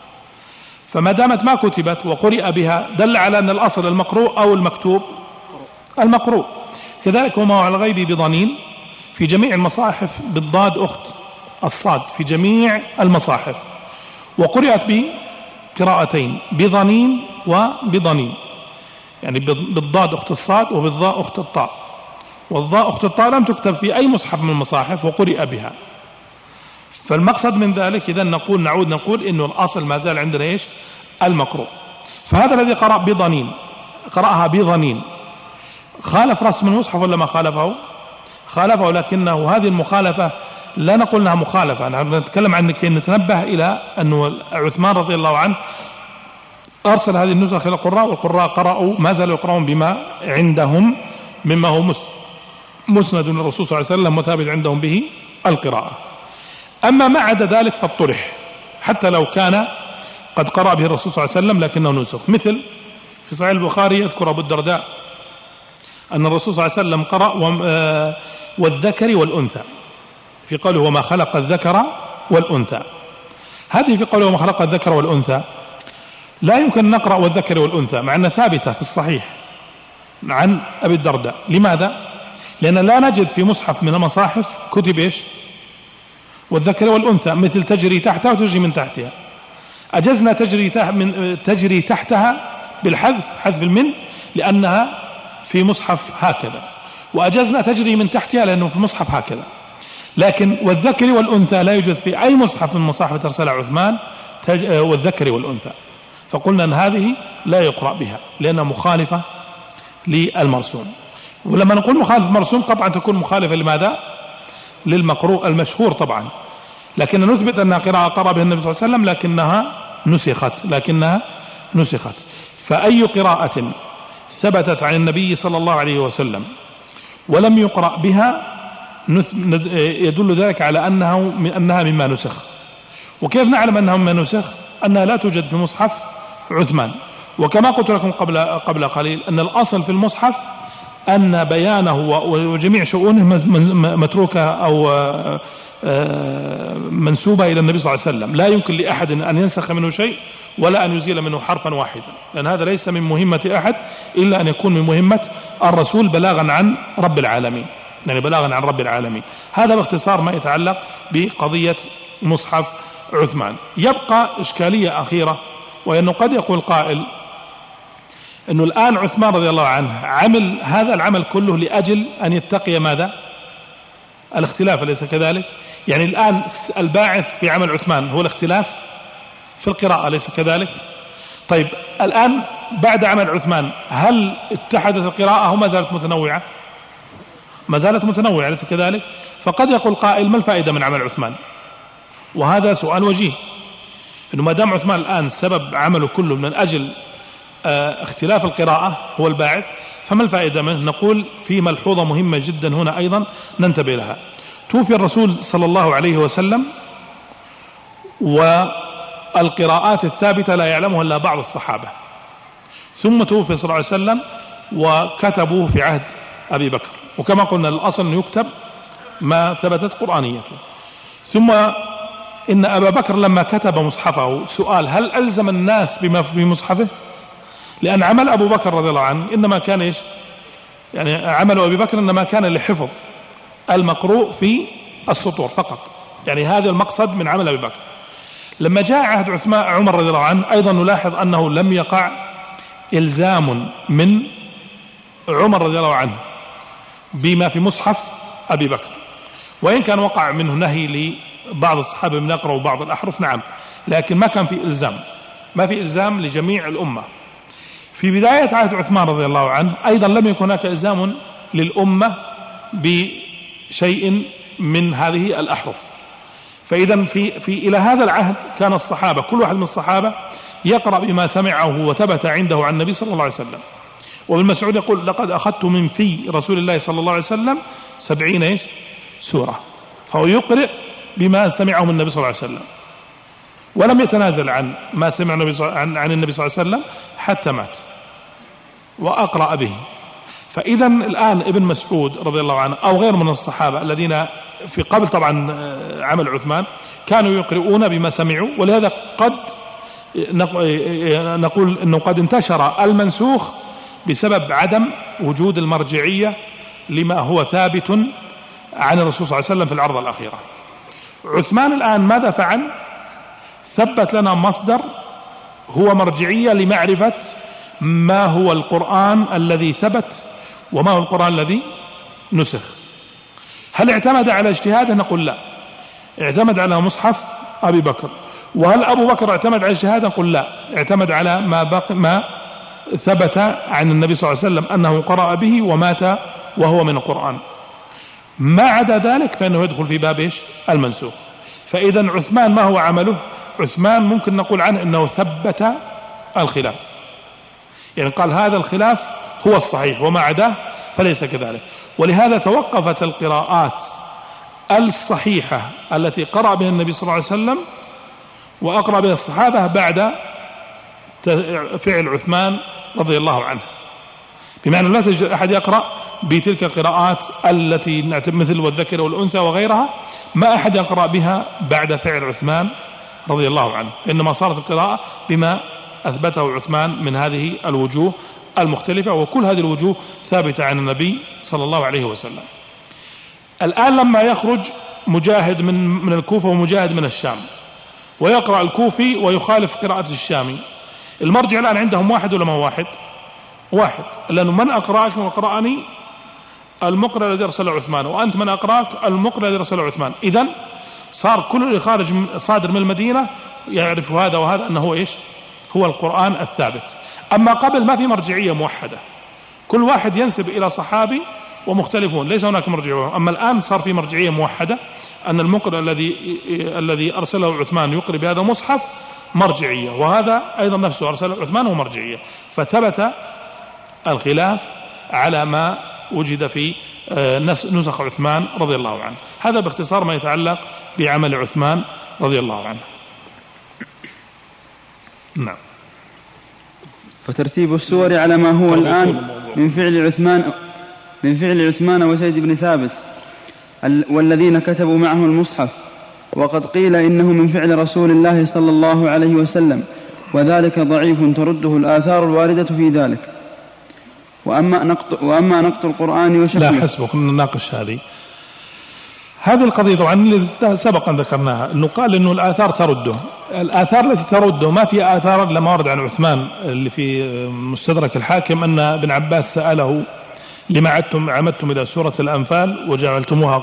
فما دامت ما كتبت وقرئ بها دل على أن الأصل المقروء أو المكتوب المقروء. كذلك وما على الغيب بضنين في جميع المصاحف بالضاد أخت الصاد في جميع المصاحف، وقرأت بقراءتين بضنين وبضنين، يعني بالضاد أخت الصاد وبالضاء أخت الطاء. والضاء أخت الطاء لم تكتب في أي مصحف من المصاحف وقرئ بها. فالمقصد من ذلك إذن نعود نقول إنه الأصل ما زال عندنا إيش؟ المقروء. فهذا الذي قرأ بضنين قرأها بضنين خالف رسم المصحف ولا ما خالفه؟ خالفه، لكنه هذه المخالفة لا نقول انها مخالفة، نحن نتكلم عن كي نتنبه إلى أنه عثمان رضي الله عنه أرسل هذه النسخ إلى القراء، والقراء قرأوا ما زالوا يقرؤون بما عندهم مما هو مسند من الرسول صلى الله عليه وسلم وثابت عندهم به القراءة. أما ما عدا ذلك فالطرح، حتى لو كان قد قرأ به الرسول صلى الله عليه وسلم لكنه نسخ. مثل في صحيح البخاري يذكر أبو الدرداء أن الرسول صلى الله عليه وسلم قرأ والذكر والأنثى، في قوله وما خلق الذكر والأنثى. هذه في قوله وما خلق الذكر والأنثى لا يمكن أن نقرأ والذكر والأنثى مع أنها ثابتة في الصحيح عن أبي الدرداء. لماذا؟ لأن لا نجد في مصحف من المصاحف كتب إيش؟ والذكر والأنثى، مثل تجري تحتها وتجري من تحتها. أجزنا تجري تحتها بالحذف، حذف المن، لأنها في مصحف هكذا، وأجزنا تجري من تحتها لأنه في مصحف هكذا. لكن والذكر والأنثى لا يوجد في أي مصحف من مصاحف ترسل عثمان والذكر والأنثى. فقلنا أن هذه لا يقرأ بها لأنها مخالفة للمرسوم. ولما نقول مخالفة مرسوم قطعا تكون مخالفة لماذا؟ للمقروء المشهور طبعا، لكن نثبت أنها قراءة قرأ بها النبي صلى الله عليه وسلم لكنها نسخت. فأي قراءة ثبتت عن النبي صلى الله عليه وسلم ولم يقرأ بها يدل ذلك على أنها مما نسخ. وكيف نعلم أنها مما نسخ؟ أنها لا توجد في مصحف عثمان. وكما قلت لكم قبل قليل أن الأصل في المصحف أن بيانه وجميع شؤونه متروكة أو منسوبة إلى النبي صلى الله عليه وسلم. لا يمكن لأحد أن ينسخ منه شيء ولا أن يزيل منه حرفا واحدا، لأن هذا ليس من مهمة أحد إلا أن يكون من مهمة الرسول بلاغا عن رب العالمين، يعني بلاغا عن رب العالمين. هذا باختصار ما يتعلق بقضية مصحف عثمان. يبقى إشكالية أخيرة، وأنه قد يقول قائل أنه الآن عثمان رضي الله عنه عمل هذا العمل كله لأجل أن يتقي ماذا؟ الاختلاف، أليس كذلك؟ يعني الآن الباعث في عمل عثمان هو الاختلاف في القراءة، أليس كذلك؟ طيب الآن بعد عمل عثمان هل اتحدت القراءة أو ما زالت متنوعة؟ ما زالت متنوعة، أليس كذلك؟ فقد يقول قائل ما الفائدة من عمل عثمان؟ وهذا سؤال وجيه، إنه ما دام عثمان الآن سبب عمله كله من أجل اختلاف القراءة هو الباعث، فما الفائدة منه؟ نقول في ملحوظة مهمة جدا هنا أيضا ننتبه لها. توفي الرسول صلى الله عليه وسلم والقراءات الثابتة لا يعلمها إلا بعض الصحابة، ثم توفي صلى الله عليه وسلم وكتبوه في عهد أبي بكر، وكما قلنا الأصل أنه يكتب ما ثبتت قرآنيته. ثم إن أبا بكر لما كتب مصحفه، سؤال هل ألزم الناس بما في مصحفه؟ لأن عمل أبو بكر رضي الله عنه إنما كان إيش؟ يعني عمل أبي بكر إنما كان لحفظ المقروء في السطور فقط، يعني هذا المقصد من عمل أبي بكر. لما جاء عهد عمر رضي الله عنه أيضا نلاحظ أنه لم يقع إلزام من عمر رضي الله عنه بما في مصحف أبي بكر، وإن كان وقع منه نهي لبعض الصحابة من يقرأوا بعض الأحرف، نعم، لكن ما كان في إلزام، ما في إلزام لجميع الأمة. في بداية عهد عثمان رضي الله عنه أيضا لم يكن هناك إلزام للأمة بشيء من هذه الأحرف. فإذا إلى هذا العهد كان الصحابة كل واحد من الصحابة يقرأ بما سمعه وثبت عنده عن النبي صلى الله عليه وسلم. وابن مسعود يقول لقد أخذت من في رسول الله صلى الله عليه وسلم 70 سورة، فهو يقرأ بما سمعه من النبي صلى الله عليه وسلم، ولم يتنازل عن ما سمع عن النبي صلى الله عليه وسلم حتى مات وأقرأ به. فإذا الآن ابن مسعود رضي الله عنه أو غير من الصحابة الذين في قبل طبعا عمل عثمان كانوا يقرؤون بما سمعوا، ولهذا قد نقول أنه قد انتشر المنسوخ بسبب عدم وجود المرجعية لما هو ثابت عن الرسول صلى الله عليه وسلم في العرض الأخيرة. عثمان الآن ماذا فعل؟ ثبت لنا مصدر هو مرجعية لمعرفة ما هو القرآن الذي ثبت وما هو القرآن الذي نسخ. هل اعتمد على اجتهاده؟ نقول لا، اعتمد على مصحف أبي بكر. وهل أبو بكر اعتمد على اجتهاده؟ نقول لا، اعتمد على ما ثبت عن النبي صلى الله عليه وسلم أنه قرأ به ومات وهو من القرآن. ما عدا ذلك فإنه يدخل في باب المنسوخ. فإذا عثمان ما هو عمله؟ عثمان ممكن نقول عنه أنه ثبت الخلاف، يعني قال هذا الخلاف هو الصحيح وما عداه فليس كذلك. ولهذا توقفت القراءات الصحيحة التي قرأ بها النبي صلى الله عليه وسلم وأقرأ بها الصحابة بعد فعل عثمان رضي الله عنه، بمعنى لا تجد أحد يقرأ بتلك القراءات التي مثل والذكر والأنثى وغيرها، ما أحد يقرأ بها بعد فعل عثمان رضي الله عنه، إنما صارت القراءة بما أثبته عثمان من هذه الوجوه المختلفة، وكل هذه الوجوه ثابتة عن النبي صلى الله عليه وسلم. الآن لما يخرج مجاهد من الكوفة ومجاهد من الشام ويقرأ الكوفي ويخالف قراءة الشامي، المرجع الآن عندهم واحد ولا ما واحد؟ واحد، لأنه من أقرأك وقرأني المقرأ الذي أرسله عثمان، وأنت من أقرأك المقرأ الذي أرسله عثمان. إذن صار كل اللي خارج صادر من المدينة يعرف هذا وهذا أنه إيش؟ هو القرآن الثابت. أما قبل ما في مرجعية موحدة، كل واحد ينسب إلى صحابي ومختلفون، ليس هناك مرجعية. أما الآن صار في مرجعية موحدة، أن المقرأ الذي أرسله عثمان يقرأ بهذا المصحف مرجعية، وهذا أيضا نفسه أرسل عثمان ومرجعية، فثبت الخلاف على ما وجد في نسخ عثمان رضي الله عنه. هذا باختصار ما يتعلق بعمل عثمان رضي الله عنه. نعم. فترتيب السور على ما هو الآن من فعل عثمان وزيد بن ثابت والذين كتبوا معه المصحف، وقد قيل إنه من فعل رسول الله صلى الله عليه وسلم، وذلك ضعيف ترده الآثار الواردة في ذلك. وأما نقط القرآن وشكله. لا حسبك نناقش هذه القضية. طبعا سبق أن ذكرناها أنه قال أنه الآثار ترده. الآثار التي ترده ما في آثار لما ورد عن عثمان اللي في مستدرك الحاكم أن ابن عباس سأله لما عمدتم إلى سورة الأنفال وجعلتموها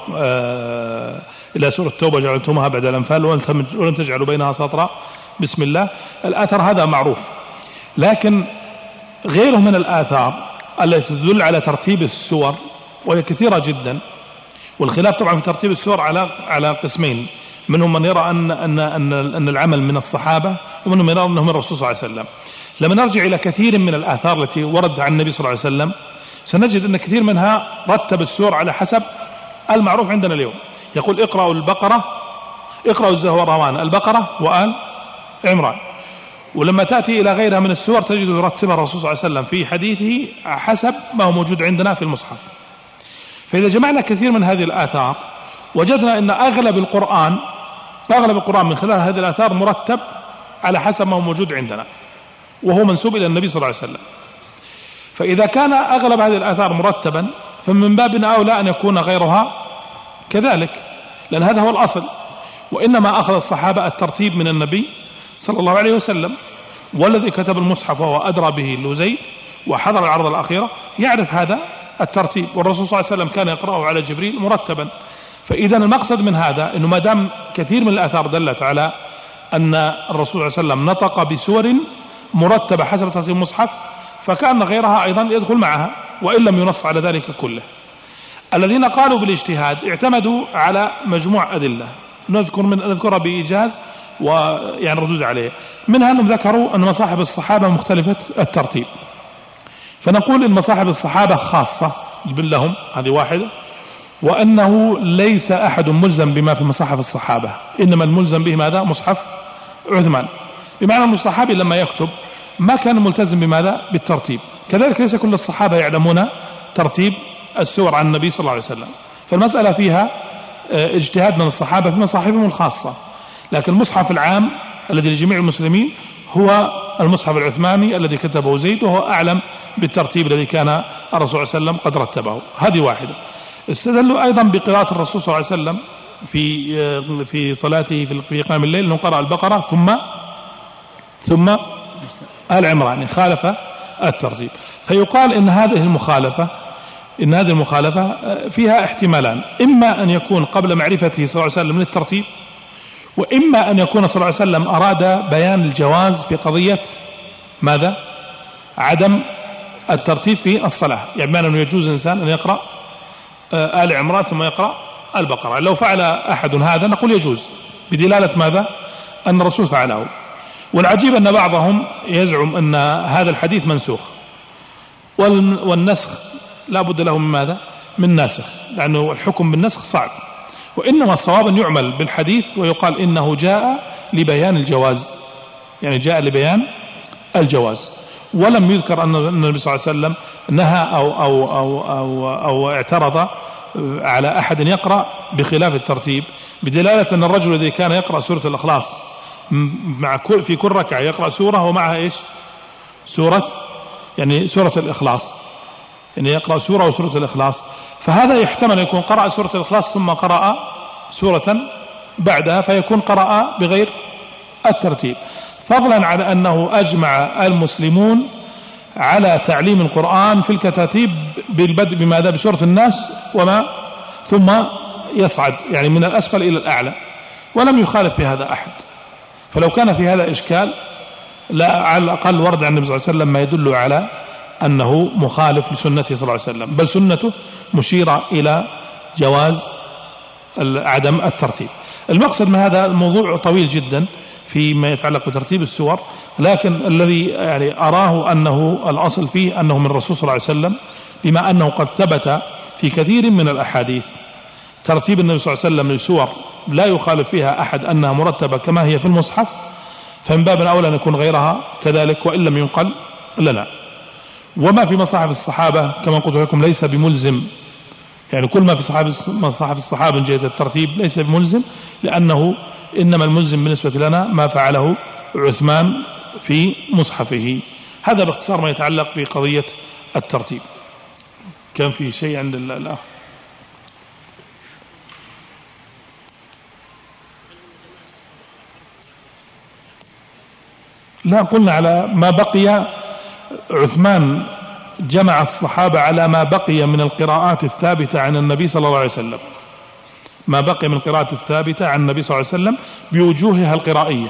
إلى سورة التوبة جعلتموها بعد الأنفال ولم تجعلوا بينها سطرا بسم الله. الآثار هذا معروف، لكن غيره من الآثار التي تدل على ترتيب السور وهي كثيرة جدا. والخلاف طبعا في ترتيب السور على قسمين، منهم من يرى أن العمل من الصحابة، ومنهم من يرى أنه من الرسول صلى الله عليه وسلم. لما نرجع إلى كثير من الآثار التي وردت عن النبي صلى الله عليه وسلم سنجد أن كثير منها رتب السور على حسب المعروف عندنا اليوم. يقول اقرأوا البقرة، اقرأوا الزهراوان البقرة وآل عمران. ولما تأتي إلى غيرها من السور تجد يرتبها الرسول صلى الله عليه وسلم في حديثه حسب ما هو موجود عندنا في المصحف. فإذا جمعنا كثير من هذه الآثار وجدنا أن أغلب القرآن من خلال هذه الآثار مرتب على حسب ما هو موجود عندنا، وهو منسوب إلى النبي صلى الله عليه وسلم. فإذا كان أغلب هذه الآثار مرتبا فمن باب أولى أن يكون غيرها كذلك، لأن هذا هو الأصل. وإنما أخذ الصحابة الترتيب من النبي صلى الله عليه وسلم، والذي كتب المصحف وهو أدرى به لزيد وحضر العرض الأخيرة يعرف هذا الترتيب، والرسول صلى الله عليه وسلم كان يقرأه على جبريل مرتبا. فإذا المقصد من هذا أنه ما دام كثير من الآثار دلت على أن الرسول صلى الله عليه وسلم نطق بسور مرتبة حسب ترتيب المصحف، فكأن غيرها أيضا يدخل معها وإن لم ينص على ذلك كله. الذين قالوا بالاجتهاد اعتمدوا على مجموع أدلة نذكرها بإيجاز ويعني ردود عليه. منها أنهم ذكروا أن مصاحف الصحابة مختلفة الترتيب، فنقول إن مصاحف الصحابة خاصة لهم، هذه واحدة، وأنه ليس أحد ملزم بما في مصاحف الصحابة، إنما الملزم به ماذا؟ مصحف عثمان. بمعنى أن الصحابي لما يكتب ما كان ملتزم بماذا؟ بالترتيب. كذلك ليس كل الصحابة يعلمون ترتيب السور عن النبي صلى الله عليه وسلم، فالمسألة فيها اجتهاد من الصحابة في مصاحفهم الخاصة. لكن المصحف العام الذي لجميع المسلمين هو المصحف العثماني الذي كتبه زيد، وهو أعلم بالترتيب الذي كان الرسول صلى الله عليه وسلم قد رتبه. هذه واحدة. استدلوا أيضا بقراءة الرسول صلى الله عليه وسلم في صلاته في قيام الليل أنه قرأ البقرة ثم آل عمران، خالف الترتيب. فيقال إن هذه المخالفة فيها احتمالان، إما أن يكون قبل معرفته صلى الله عليه وسلم من الترتيب، وإما أن يكون صلى الله عليه وسلم أراد بيان الجواز في قضية ماذا؟ عدم الترتيب في الصلاة. يعني بمعنى أنه يجوز الإنسان أن يقرأ آل عمران ثم يقرأ البقرة. لو فعل أحد هذا نقول يجوز بدلالة ماذا؟ أن الرسول فعله. والعجيب أن بعضهم يزعم أن هذا الحديث منسوخ، والنسخ لا بد له من ماذا؟ من ناسخ، لأنه الحكم بالنسخ صعب. وإنما الصواب أن يعمل بالحديث ويقال إنه جاء لبيان الجواز، يعني جاء لبيان الجواز. ولم يذكر أن النبي صلى الله عليه وسلم نهى أو اعترض على أحد يقرأ بخلاف الترتيب، بدلالة أن الرجل الذي كان يقرأ سورة الإخلاص في كل ركعة يقرأ سورة ومعها إيش؟ سورة الإخلاص، يعني يقرأ سورة وسورة الإخلاص. فهذا يحتمل يكون قرأ سورة الإخلاص ثم قرأ سورة بعدها، فيكون قرأ بغير الترتيب، فضلا على أنه أجمع المسلمون على تعليم القرآن في الكتاتيب بالبدء بماذا؟ بسورة الناس ثم يصعد يعني من الأسفل إلى الأعلى، ولم يخالف في هذا أحد. فلو كان في هذا إشكال لا على الأقل ورد عن النبي صلى الله عليه وسلم ما يدل على أنه مخالف لسنته صلى الله عليه وسلم، بل سنته مشيرة إلى جواز عدم الترتيب. المقصد من هذا الموضوع طويل جدا، فيما يتعلق بترتيب السور، لكن الذي يعني أراه أنه الأصل فيه أنه من الرسول صلى الله عليه وسلم، بما أنه قد ثبت في كثير من الأحاديث ترتيب النبي صلى الله عليه وسلم للسور لا يخالف فيها أحد أنها مرتبة كما هي في المصحف، فمن باب الأولى أن يكون غيرها كذلك وإن لم ينقل لنا. وما في مصاحف الصحابة كما قلت لكم ليس بملزم، يعني كل ما في مصاحف الصحابة من جهة الترتيب ليس بملزم، لأنه إنما الملزم بالنسبة لنا ما فعله عثمان في مصحفه. هذا باختصار ما يتعلق بقضية الترتيب. كان في شيء عند الأخ؟ لا، قلنا على ما بقي. عثمان جمع الصحابة على ما بقي من القراءات الثابتة عن النبي صلى الله عليه وسلم، ما بقي من القراءات الثابتة عن النبي صلى الله عليه وسلم بوجوهها القرائية،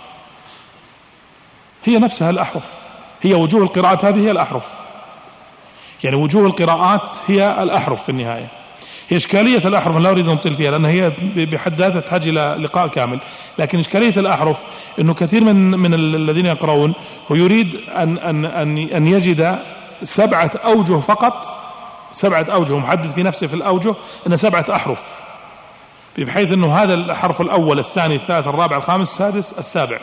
هي نفسها الأحرف، هي وجوه القراءات هذه هي الأحرف، يعني وجوه القراءات هي الأحرف في النهاية. هي إشكالية الأحرف لا أريد أن أطيل فيها لأن هي بحد ذاتها تحتاج إلى لقاء كامل، لكن إشكالية الأحرف أنه كثير من الذين يقرؤون هو يريد أن يجد 7 أوجه فقط، 7 أوجه، محدد في نفسه في الأوجه أن 7 أحرف، بحيث أنه هذا الحرف الأول الثاني الثالث الرابع الخامس السادس السابع،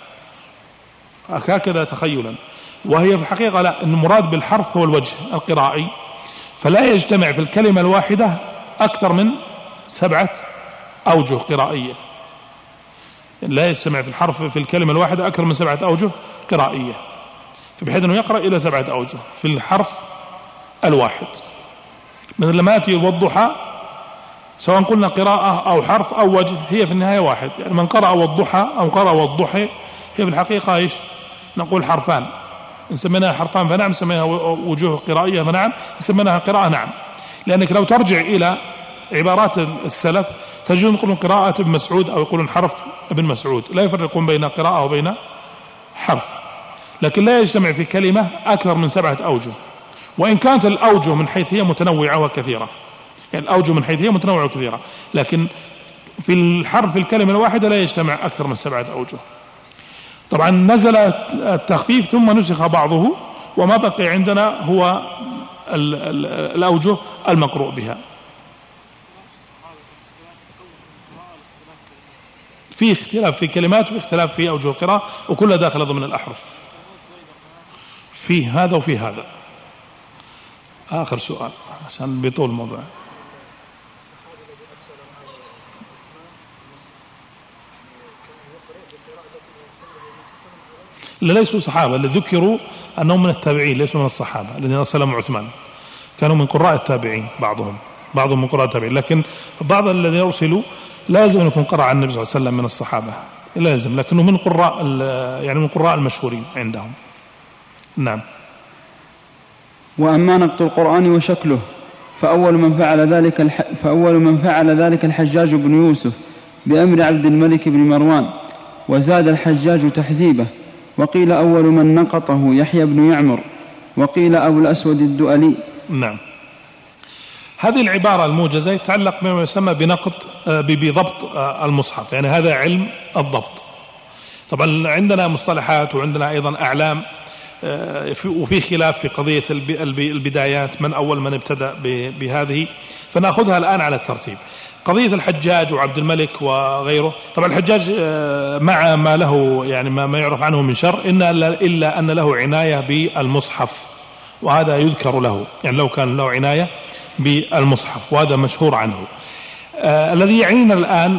هكذا تخيلا. وهي في الحقيقة لا، أن المراد بالحرف هو الوجه القرائي، فلا يجتمع في الكلمة الواحدة أكثر من 7 أوجه قرائية، لا يجتمع في الحرف في الكلمة الواحدة أكثر من 7 أوجه قرائية، بحيث أنه يقرأ إلى 7 أوجه في الحرف الواحد. من اللماتي والضحى سواء قلنا قراءة أو حرف أو وجه هي في النهاية واحد، يعني من قرأ والضحى أو قرأ والضحى هي في الحقيقة إيش؟ نقول حرفان، نسميناها حرفان فنعم، نسميناها وجوه قرائية فنعم، نسميناها قراءة نعم. لأنك لو ترجع إلى عبارات السلف تجدون يقولون قراءة ابن مسعود أو يقولون حرف ابن مسعود، لا يفرقون بين قراءة وبين حرف، لكن لا يجتمع في كلمة أكثر من 7 أوجه، وإن كانت الأوجه من حيث هي متنوعة وكثيرة، يعني الأوجه من حيث هي متنوعة وكثيرة، لكن في الحرف الكلمة الواحدة لا يجتمع أكثر من 7 أوجه. طبعا نزل التخفيف ثم نسخ بعضه، وما بقي عندنا هو الأوجه المقروء بها. في اختلاف في كلمات وفي اختلاف في أوجه القراءة، وكلها داخل ضمن الأحرف، في هذا وفي هذا. آخر سؤال عشان بيطول الموضوع. اللي ليسوا صحابة، اللي ذكروا أنهم من التابعين ليسوا من الصحابة الذين أسلموا عثمان، كانوا من قراء التابعين، بعضهم من قراء التابعين، لكن بعض الذين أرسلوا لازم أن يكون قرأ عن النبي صلى الله عليه وسلم من الصحابة، لازم، لكنه من قراء يعني من قراء المشهورين عندهم. نعم. وأما نقط القرآن وشكله فأول من فعل ذلك الحجاج بن يوسف بأمر عبد الملك بن مروان، وزاد الحجاج تحزيبه، وقيل أول من نقطه يحيى بن يعمر، وقيل أبو الأسود الدؤلي. نعم. هذه العبارة الموجزة يتعلق بما يسمى بضبط المصحف، يعني هذا علم الضبط. طبعا عندنا مصطلحات وعندنا أيضا أعلام، وفي خلاف في قضية البدايات، من أول من ابتدأ بهذه، فنأخذها الآن على الترتيب. قضية الحجاج وعبد الملك وغيره، طبعا الحجاج مع ما له يعني ما يعرف عنه من شر إلا أن له عناية بالمصحف، وهذا يذكر له، يعني لو كان له عناية بالمصحف وهذا مشهور عنه. الذي يعنينا الآن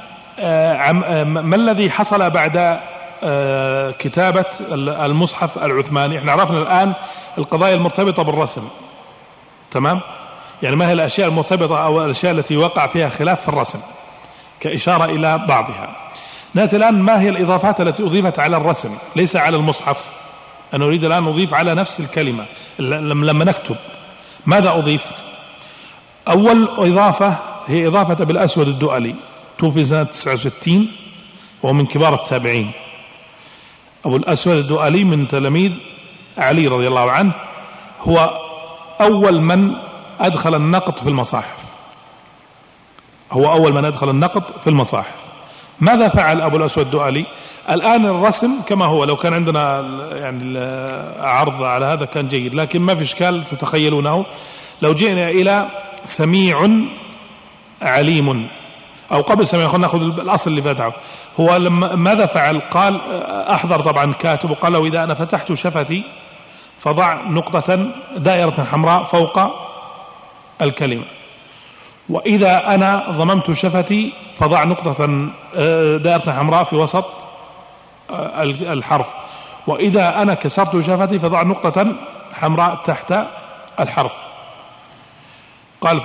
ما الذي حصل بعد كتابة المصحف العثماني. احنا عرفنا الآن القضايا المرتبطة بالرسم، تمام، يعني ما هي الأشياء المرتبطة أو الأشياء التي وقع فيها خلاف في الرسم كإشارة إلى بعضها. نأتي الآن ما هي الإضافات التي أضيفت على الرسم ليس على المصحف. أنا أريد الآن أضيف على نفس الكلمة لما نكتب، ماذا أضيف؟ أول إضافة هي إضافة أبي الأسود الدؤلي، توفي سنة 69 وهو من كبار التابعين. أبو الأسود الدؤلي من تلاميذ علي رضي الله عنه، هو أول من أدخل النقط في المصاحف، هو أول من أدخل النقط في المصاحف، ماذا فعل أبو الأسود الدؤلي؟ الآن الرسم كما هو، لو كان عندنا يعني عرض على هذا كان جيد، لكن ما في إشكال تتخيلونه. لو جئنا إلى سميع عليم، أو قبل سميع خلينا نأخذ الأصل اللي فتحه. هو لما ماذا فعل؟ قال أحضر طبعا كاتب وقال له إذا أنا فتحت شفتي فضع نقطة دائرة حمراء فوق الكلمة، وإذا أنا ضممت شفتي فضع نقطة دائرة حمراء في وسط الحرف، وإذا أنا كسرت شفتي فضع نقطة حمراء تحت الحرف. قال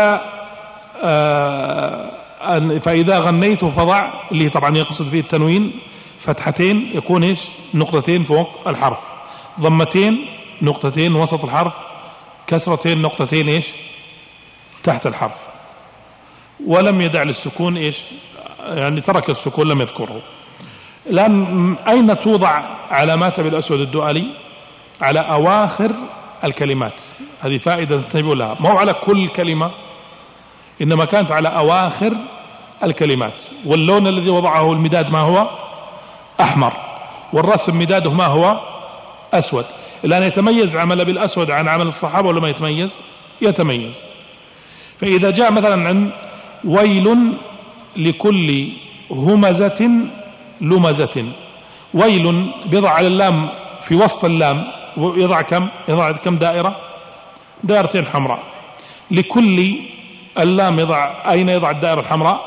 فإذا غنيت فضع، اللي طبعا يقصد فيه التنوين، فتحتين يكون إيش؟ نقطتين فوق الحرف، ضمتين نقطتين وسط الحرف، كسرتين نقطتين إيش؟ تحت الحرف. ولم يدع للسكون إيش؟ يعني ترك السكون لم يذكره. الآن أين توضع علامات أبي الأسود الدؤلي؟ على أواخر الكلمات. هذه فائدة تنتبهوا لها، ما هو على كل كلمة، إنما كانت على أواخر الكلمات. واللون الذي وضعه المداد ما هو؟ أحمر، والرسم مداده ما هو؟ أسود. الآن يتميز عمل أبي الأسود عن عمل الصحابة ولا ما يتميز؟ يتميز. فإذا جاء مثلا عن ويل لكل همزة لمزة، ويل بيضع على اللام في وسط اللام، يضع كم دائرة؟ دائرتين حمراء. لكل اللام أين يضع الدائرة الحمراء؟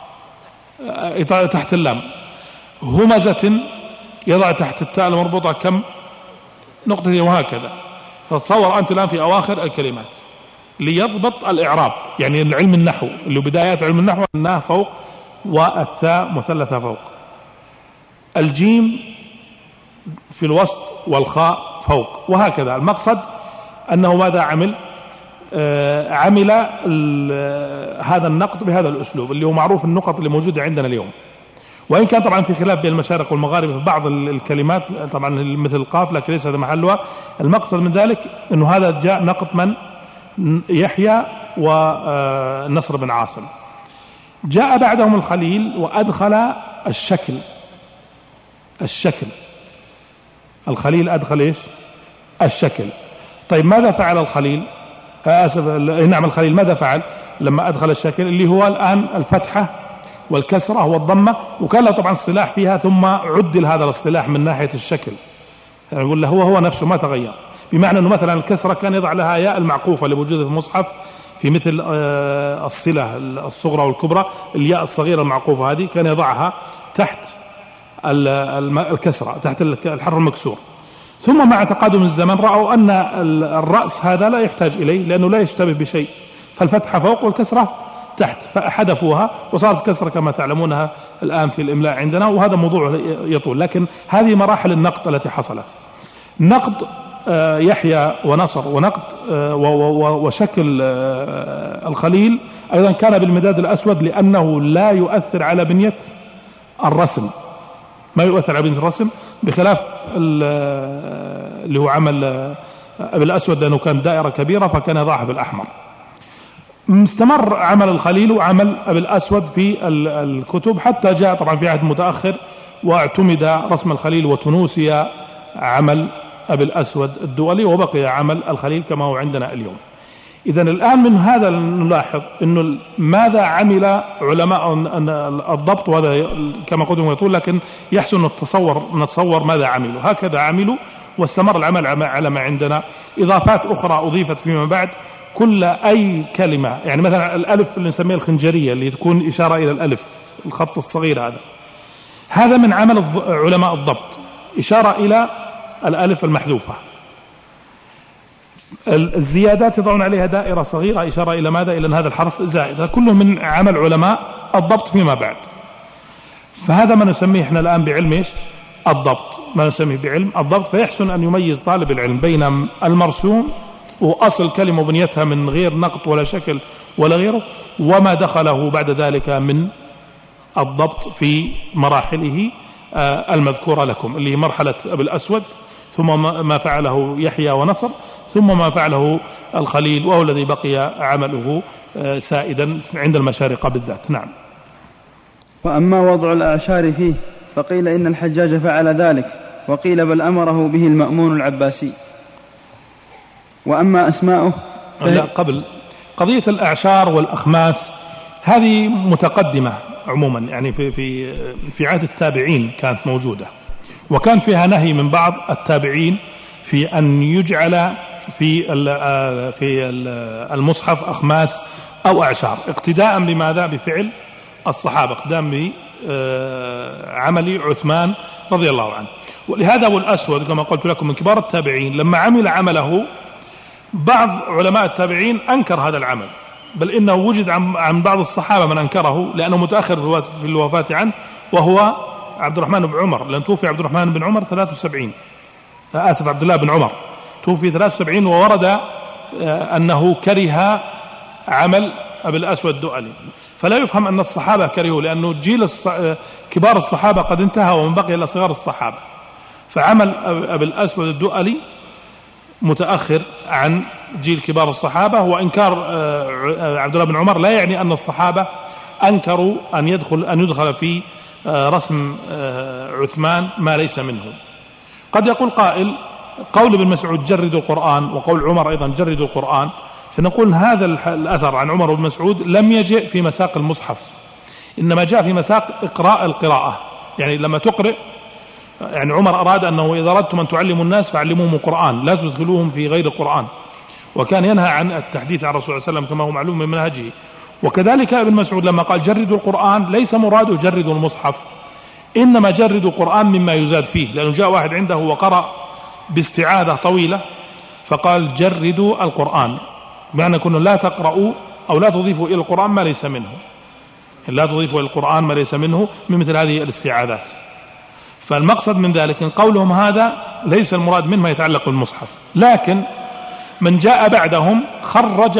تحت اللام. همزة يضع تحت التاء المربوطة كم نقطة، وهكذا. فتصور أنت الآن في أواخر الكلمات ليضبط الإعراب، يعني علم النحو اللي بدايات علم النحو أنها فوق والثاء مثلثة فوق، الجيم في الوسط والخاء فوق، وهكذا. المقصد أنه ماذا عمل؟ عمل هذا النقد بهذا الأسلوب اللي هو معروف النقط اللي موجودة عندنا اليوم. وإن كان طبعا في خلاف بين المشارق والمغارب في بعض الكلمات طبعا مثل القاف، لكن ليس هذا محلها. المقصد من ذلك أنه هذا جاء نقد من؟ يحيى ونصر بن عاصم. جاء بعدهم الخليل وأدخل الشكل. الخليل أدخل إيش؟ الشكل. طيب ماذا فعل الخليل؟ نعم، الخليل ماذا فعل لما أدخل الشكل؟ اللي هو الآن الفتحة والكسرة والضمة، وكان له طبعا اصطلاح فيها، ثم عدل هذا الاصطلاح من ناحية الشكل، يعني يقول له هو نفسه ما تغير. بمعنى أنه مثلا الكسرة كان يضع لها ياء المعقوفة اللي موجودة في المصحف في مثل الصلة الصغرى والكبرى، الياء الصغيرة المعقوفة هذه كان يضعها تحت الكسرة، تحت الحرف المكسور. ثم مع تقادم الزمن رأوا أن الرأس هذا لا يحتاج إليه لأنه لا يشتبه بشيء، فالفتحة فوق والكسرة تحت، فحذفوها وصارت كسرة كما تعلمونها الآن في الإملاء عندنا، وهذا موضوع يطول. لكن هذه مراحل النقد التي حصلت. نقد يحيى ونصر ونقد وشكل الخليل أيضا كان بالمداد الأسود، لأنه لا يؤثر على بنية الرسم، ما يؤثر على بنية الرسم، بخلاف اللي هو عمل أبي الأسود لأنه كان دائرة كبيرة فكان يضعها بالأحمر. مستمر عمل الخليل وعمل أبي الأسود في الكتب حتى جاء طبعا في عهد متأخر واعتمد رسم الخليل وتنوسي عمل أبي الأسود الدؤلي، وبقي عمل الخليل كما هو عندنا اليوم. إذن الآن من هذا نلاحظ أنه ماذا عمل علماء الضبط، وهذا كما قلت يطول، لكن يحسن نتصور ماذا عملوا. هكذا عملوا واستمر العمل على ما عندنا. إضافات أخرى أضيفت فيما بعد، كل أي كلمة، يعني مثلا الألف اللي نسميه الخنجرية اللي تكون إشارة إلى الألف، الخط الصغير هذا من عمل علماء الضبط، إشارة إلى الألف المحذوفة. الزيادات يضعون عليها دائرة صغيرة إشارة إلى ماذا؟ إلى أن هذا الحرف زائد. هذا كله من عمل علماء الضبط فيما بعد. فهذا ما نسميه احنا الآن بعلم ايش؟ الضبط، ما نسميه بعلم الضبط. فيحسن أن يميز طالب العلم بين المرسوم وأصل كلمة بنيتها من غير نقط ولا شكل ولا غيره، وما دخله بعد ذلك من الضبط في مراحله المذكورة لكم، اللي هي مرحلة أبي الأسود، ثم ما فعله يحيى ونصر، ثم ما فعله الخليل، وهو الذي بقي عمله سائدا عند المشارقة بالذات. نعم. وأما وضع الأعشار فيه فقيل إن الحجاج فعل ذلك، وقيل بل أمره به المأمون العباسي. وأما أسماؤه لا، قبل قضية الأعشار والأخماس هذه متقدمة عموما، يعني في عهد التابعين كانت موجودة، وكان فيها نهي من بعض التابعين في أن يجعل في المصحف أخماس أو أعشار، اقتداء بماذا؟ بفعل الصحابة، اقتداء بعمل عثمان رضي الله عنه. ولهذا أبو الأسود كما قلت لكم من كبار التابعين لما عمل عمله بعض علماء التابعين أنكر هذا العمل، بل إنه وجد عن بعض الصحابة من أنكره لأنه متأخر في الوفاة عنه، وهو عبد الرحمن بن عمر، لأن توفي عبد الرحمن بن عمر 73 عبد الله بن عمر توفي 73، وورد أنه كره عمل أبي الأسود الدؤلي، فلا يفهم أن الصحابة كرهوا، لأنه جيل كبار الصحابة قد انتهى ومن بقي إلى صغار الصحابة، فعمل أبي الأسود الدؤلي متأخر عن جيل كبار الصحابة. وإنكار عبد الله بن عمر لا يعني أن الصحابة أنكروا أن يدخل في رسم عثمان ما ليس منه. قد يقول قائل قول ابن مسعود جرد القرآن وقول عمر أيضا جرد القرآن، فنقول هذا الأثر عن عمر بن مسعود لم يجئ في مساق المصحف، إنما جاء في مساق إقراء القراءة، يعني لما تقرأ، يعني عمر أراد أنه إذا أردتم أن تعلموا الناس فعلموهم القرآن لا تدخلوهم في غير القرآن، وكان ينهى عن التحديث عن الرسول صلى الله عليه وسلم كما هو معلوم من منهجه. وكذلك ابن مسعود لما قال جردوا القرآن ليس مراده جردوا المصحف، إنما جردوا القرآن مما يزاد فيه، لأنه جاء واحد عنده وقرأ باستعاذة طويلة فقال جردوا القرآن، بمعنى كنا لا تقرأوا أو لا تضيفوا إلى القرآن ما ليس منه، لا تضيفوا إلى القرآن ما ليس منه من مثل هذه الاستعاذات. فالمقصد من ذلك إن قولهم هذا ليس المراد منه ما يتعلق بالمصحف، لكن من جاء بعدهم خرج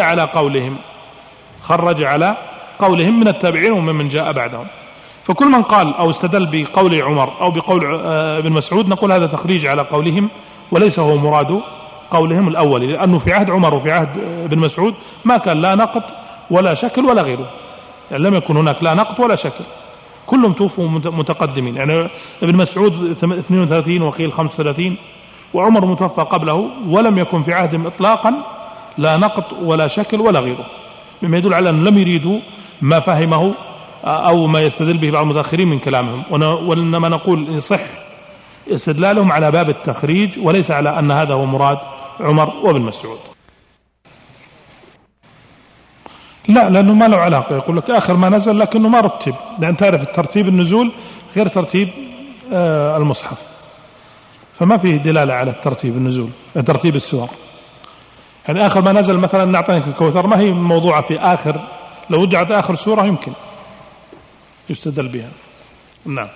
على قولهم من التابعين ومن جاء بعدهم. فكل من قال أو استدل بقول عمر أو بقول ابن مسعود نقول هذا تخريج على قولهم وليس هو مراد قولهم الأول، لأنه في عهد عمر وفي عهد ابن مسعود ما كان لا نقط ولا شكل ولا غيره، يعني لم يكن هناك لا نقط ولا شكل، كلهم توفوا متقدمين، يعني ابن مسعود 32 وقيل 35، وعمر متوفى قبله ولم يكن في عهدهم إطلاقا لا نقط ولا شكل ولا غيره، مما يدل على أن لم يريدوا ما فهمه أو ما يستدل به بعض المتأخرين من كلامهم، وإنما نقول يصح استدلالهم على باب التخريج وليس على أن هذا هو مراد عمر وابن مسعود. لا، لأنه ما له علاقة، يقول لك آخر ما نزل لكنه ما رتب، لأن تعرف الترتيب النزول غير ترتيب المصحف، فما فيه دلالة على الترتيب النزول ترتيب السور. يعني آخر ما نزل مثلا نعطيك الكوثر ما هي موضوعة في آخر، لو وجعت آخر سورة يمكن يستدل بها. نعم،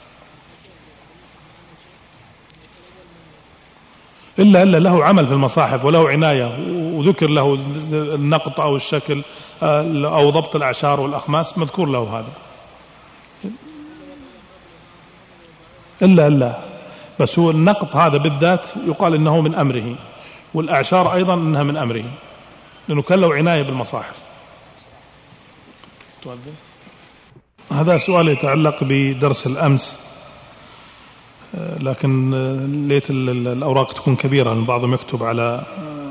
إلا له عمل في المصاحف وله عناية وذكر له النقط أو الشكل أو ضبط الأعشار والأخماس مذكور له هذا، إلا بس هو النقط هذا بالذات يقال إنه من أمره، والأعشار أيضا إنها من أمره، لأنه كان له عناية بالمصاحف. هذا سؤال يتعلق بدرس الأمس، لكن ليت الأوراق تكون كبيرة، بعضهم يكتب على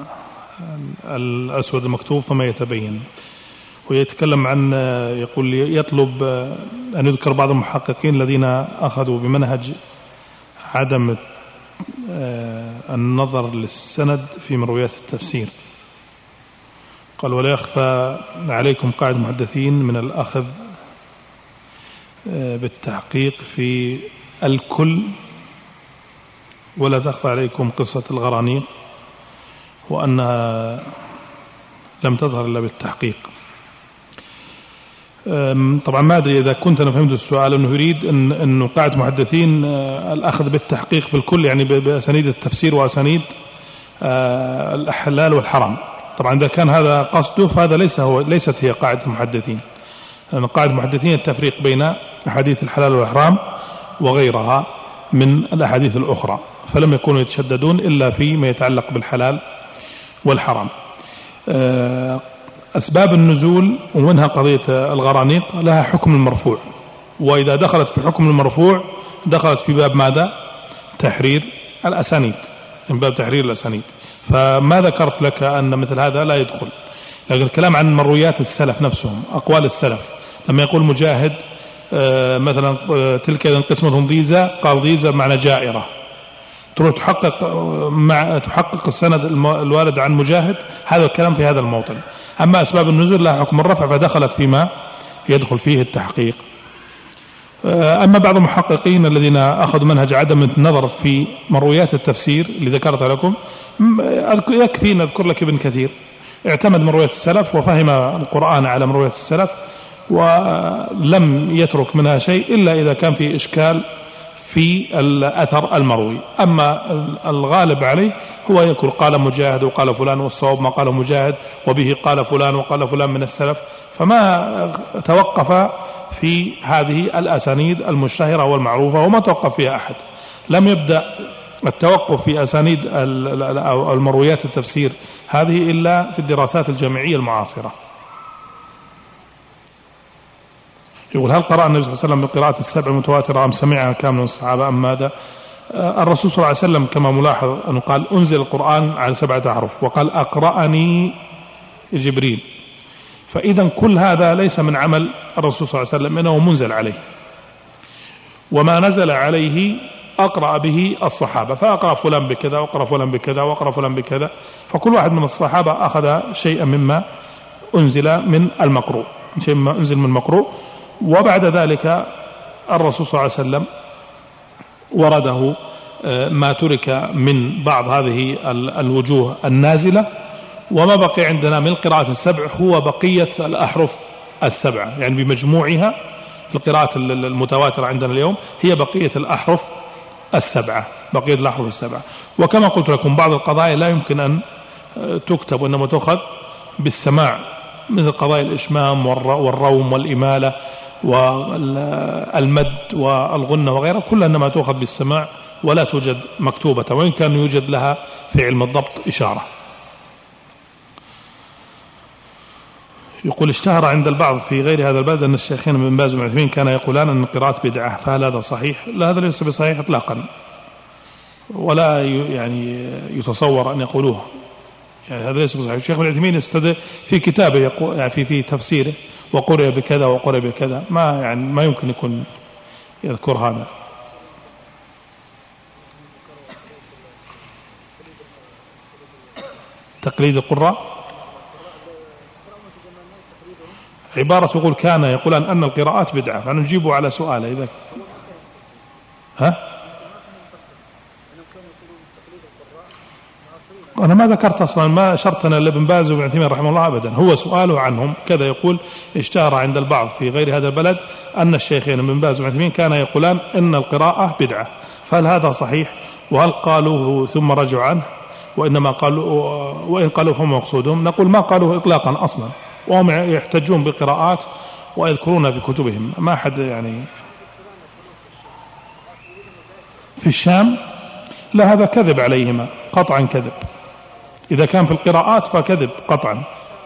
الأسود المكتوب فما يتبين، ويتكلم عن يقول يطلب أن يذكر بعض المحققين الذين أخذوا بمنهج عدم النظر للسند في مرويات التفسير. قال ولا يخفى عليكم قاعدة محدثين من الأخذ بالتحقيق في الكل، ولا تخفى عليكم قصة الغرانيق وأنها لم تظهر إلا بالتحقيق. طبعا ما أدري إذا كنت أنا فهمت السؤال أنه يريد أنه قاعدة محدثين الأخذ بالتحقيق في الكل، يعني بأسانيد التفسير وأسانيد الحلال والحرام. طبعا إذا كان هذا قصده فهذا ليست هي قاعدة المحدثين، لأن قاعدة المحدثين التفريق بين أحاديث الحلال والحرام وغيرها من الأحاديث الأخرى، فلم يكونوا يتشددون إلا فيما يتعلق بالحلال والحرام. أسباب النزول ومنها قضية الغرانيق لها حكم المرفوع، وإذا دخلت في حكم المرفوع دخلت في باب ماذا؟ تحرير الأسانيد، من باب تحرير الأسانيد. فما ذكرت لك أن مثل هذا لا يدخل، لكن الكلام عن مرويات السلف نفسهم، أقوال السلف. لما يقول مجاهد مثلا تلك قسمة ضيزة، قال ضيزة بمعنى جائرة، تروح تحقق السند الوارد عن مجاهد، هذا الكلام في هذا الموطن. أما أسباب النزول لها حكم الرفع فدخلت فيما يدخل فيه التحقيق. أما بعض المحققين الذين أخذوا منهج عدم النظر في مرويات التفسير اللي ذكرت لكم، يكفي أن أذكر لك ابن كثير اعتمد مرويات السلف وفهم القرآن على مرويات السلف، ولم يترك منها شيء إلا إذا كان في إشكال في الأثر المروي. أما الغالب عليه هو يقول قال مجاهد وقال فلان، والصواب ما قاله مجاهد وبه قال فلان وقال فلان من السلف، فما توقف في هذه الأسانيد المشتهرة والمعروفة وما توقف فيها أحد. لم يبدأ التوقف في أسانيد المرويات التفسير هذه إلا في الدراسات الجامعية المعاصرة. يقول هل قرأ النبي صلى الله عليه وسلم بقراءة السبع متواترة أم سمعها كامل من الصحابة أم ماذا؟ الرسول صلى الله عليه وسلم كما ملاحظ أنه قال أنزل القرآن على 7 أحرف، وقال أقرأني جبريل، فإذا كل هذا ليس من عمل الرسول صلى الله عليه وسلم، إنه منزل عليه، وما نزل عليه أقرأ به الصحابة، فأقرأ فلان بكذا وأقرأ فلان بكذا وأقرأ فلان بكذا، فكل واحد من الصحابة أخذ شيئا مما أنزل من المقروء، شيء مما أنزل من المقروء. وبعد ذلك الرسول صلى الله عليه وسلم ورده ما ترك من بعض هذه الوجوه النازلة، وما بقي عندنا من قراءة السبع هو بقية الأحرف السبعة، يعني بمجموعها في القراءة المتواترة عندنا اليوم هي بقية الأحرف السبعة، بقية الأحرف السبعة. وكما قلت لكم بعض القضايا لا يمكن أن تكتب وإنما تؤخذ بالسماع، مثل قضايا الإشمام والروم والإمالة والمد والغنة وغيرها، كلها إنما تؤخذ بالسماع ولا توجد مكتوبة، وإن كان يوجد لها في علم الضبط إشارة. يقول اشتهر عند البعض في غير هذا البلد أن الشيخين ابن باز وابن عثيمين كان يقولان أن القراءة بدعة، فهل هذا صحيح؟ لا، هذا ليس بصحيح إطلاقا، ولا يعني يتصور أن يقولوه، يعني هذا ليس بصحيح. الشيخ ابن عثيمين استدل في كتابه يقول يعني في تفسيره وقرئ بكذا وقرئ بكذا، ما يمكن يكون يذكر هذا. تقليد القراء عبارة يقول كان يقولان أن القراءات بدعة، فنجيبه على سؤاله إذا أنا ما ذكرت أصلا، ما شرطنا لابن باز وابن عثيمين رحمه الله أبدا، هو سؤاله عنهم كذا. يقول اشتهر عند البعض في غير هذا البلد أن الشيخين ابن باز وابن عثيمين كان يقولان أن القراءة بدعة، فهل هذا صحيح؟ وهل قالوه ثم رجعوا عنه؟ وإنما قالوا، وإن قالوا فهم مقصودهم، نقول ما قالوه إطلاقا أصلا، وهم يحتجون بقراءات ويذكرون في كتبهم، ما حد يعني في الشام. لا، هذا كذب عليهما قطعا، كذب. إذا كان في القراءات فكذب قطعا.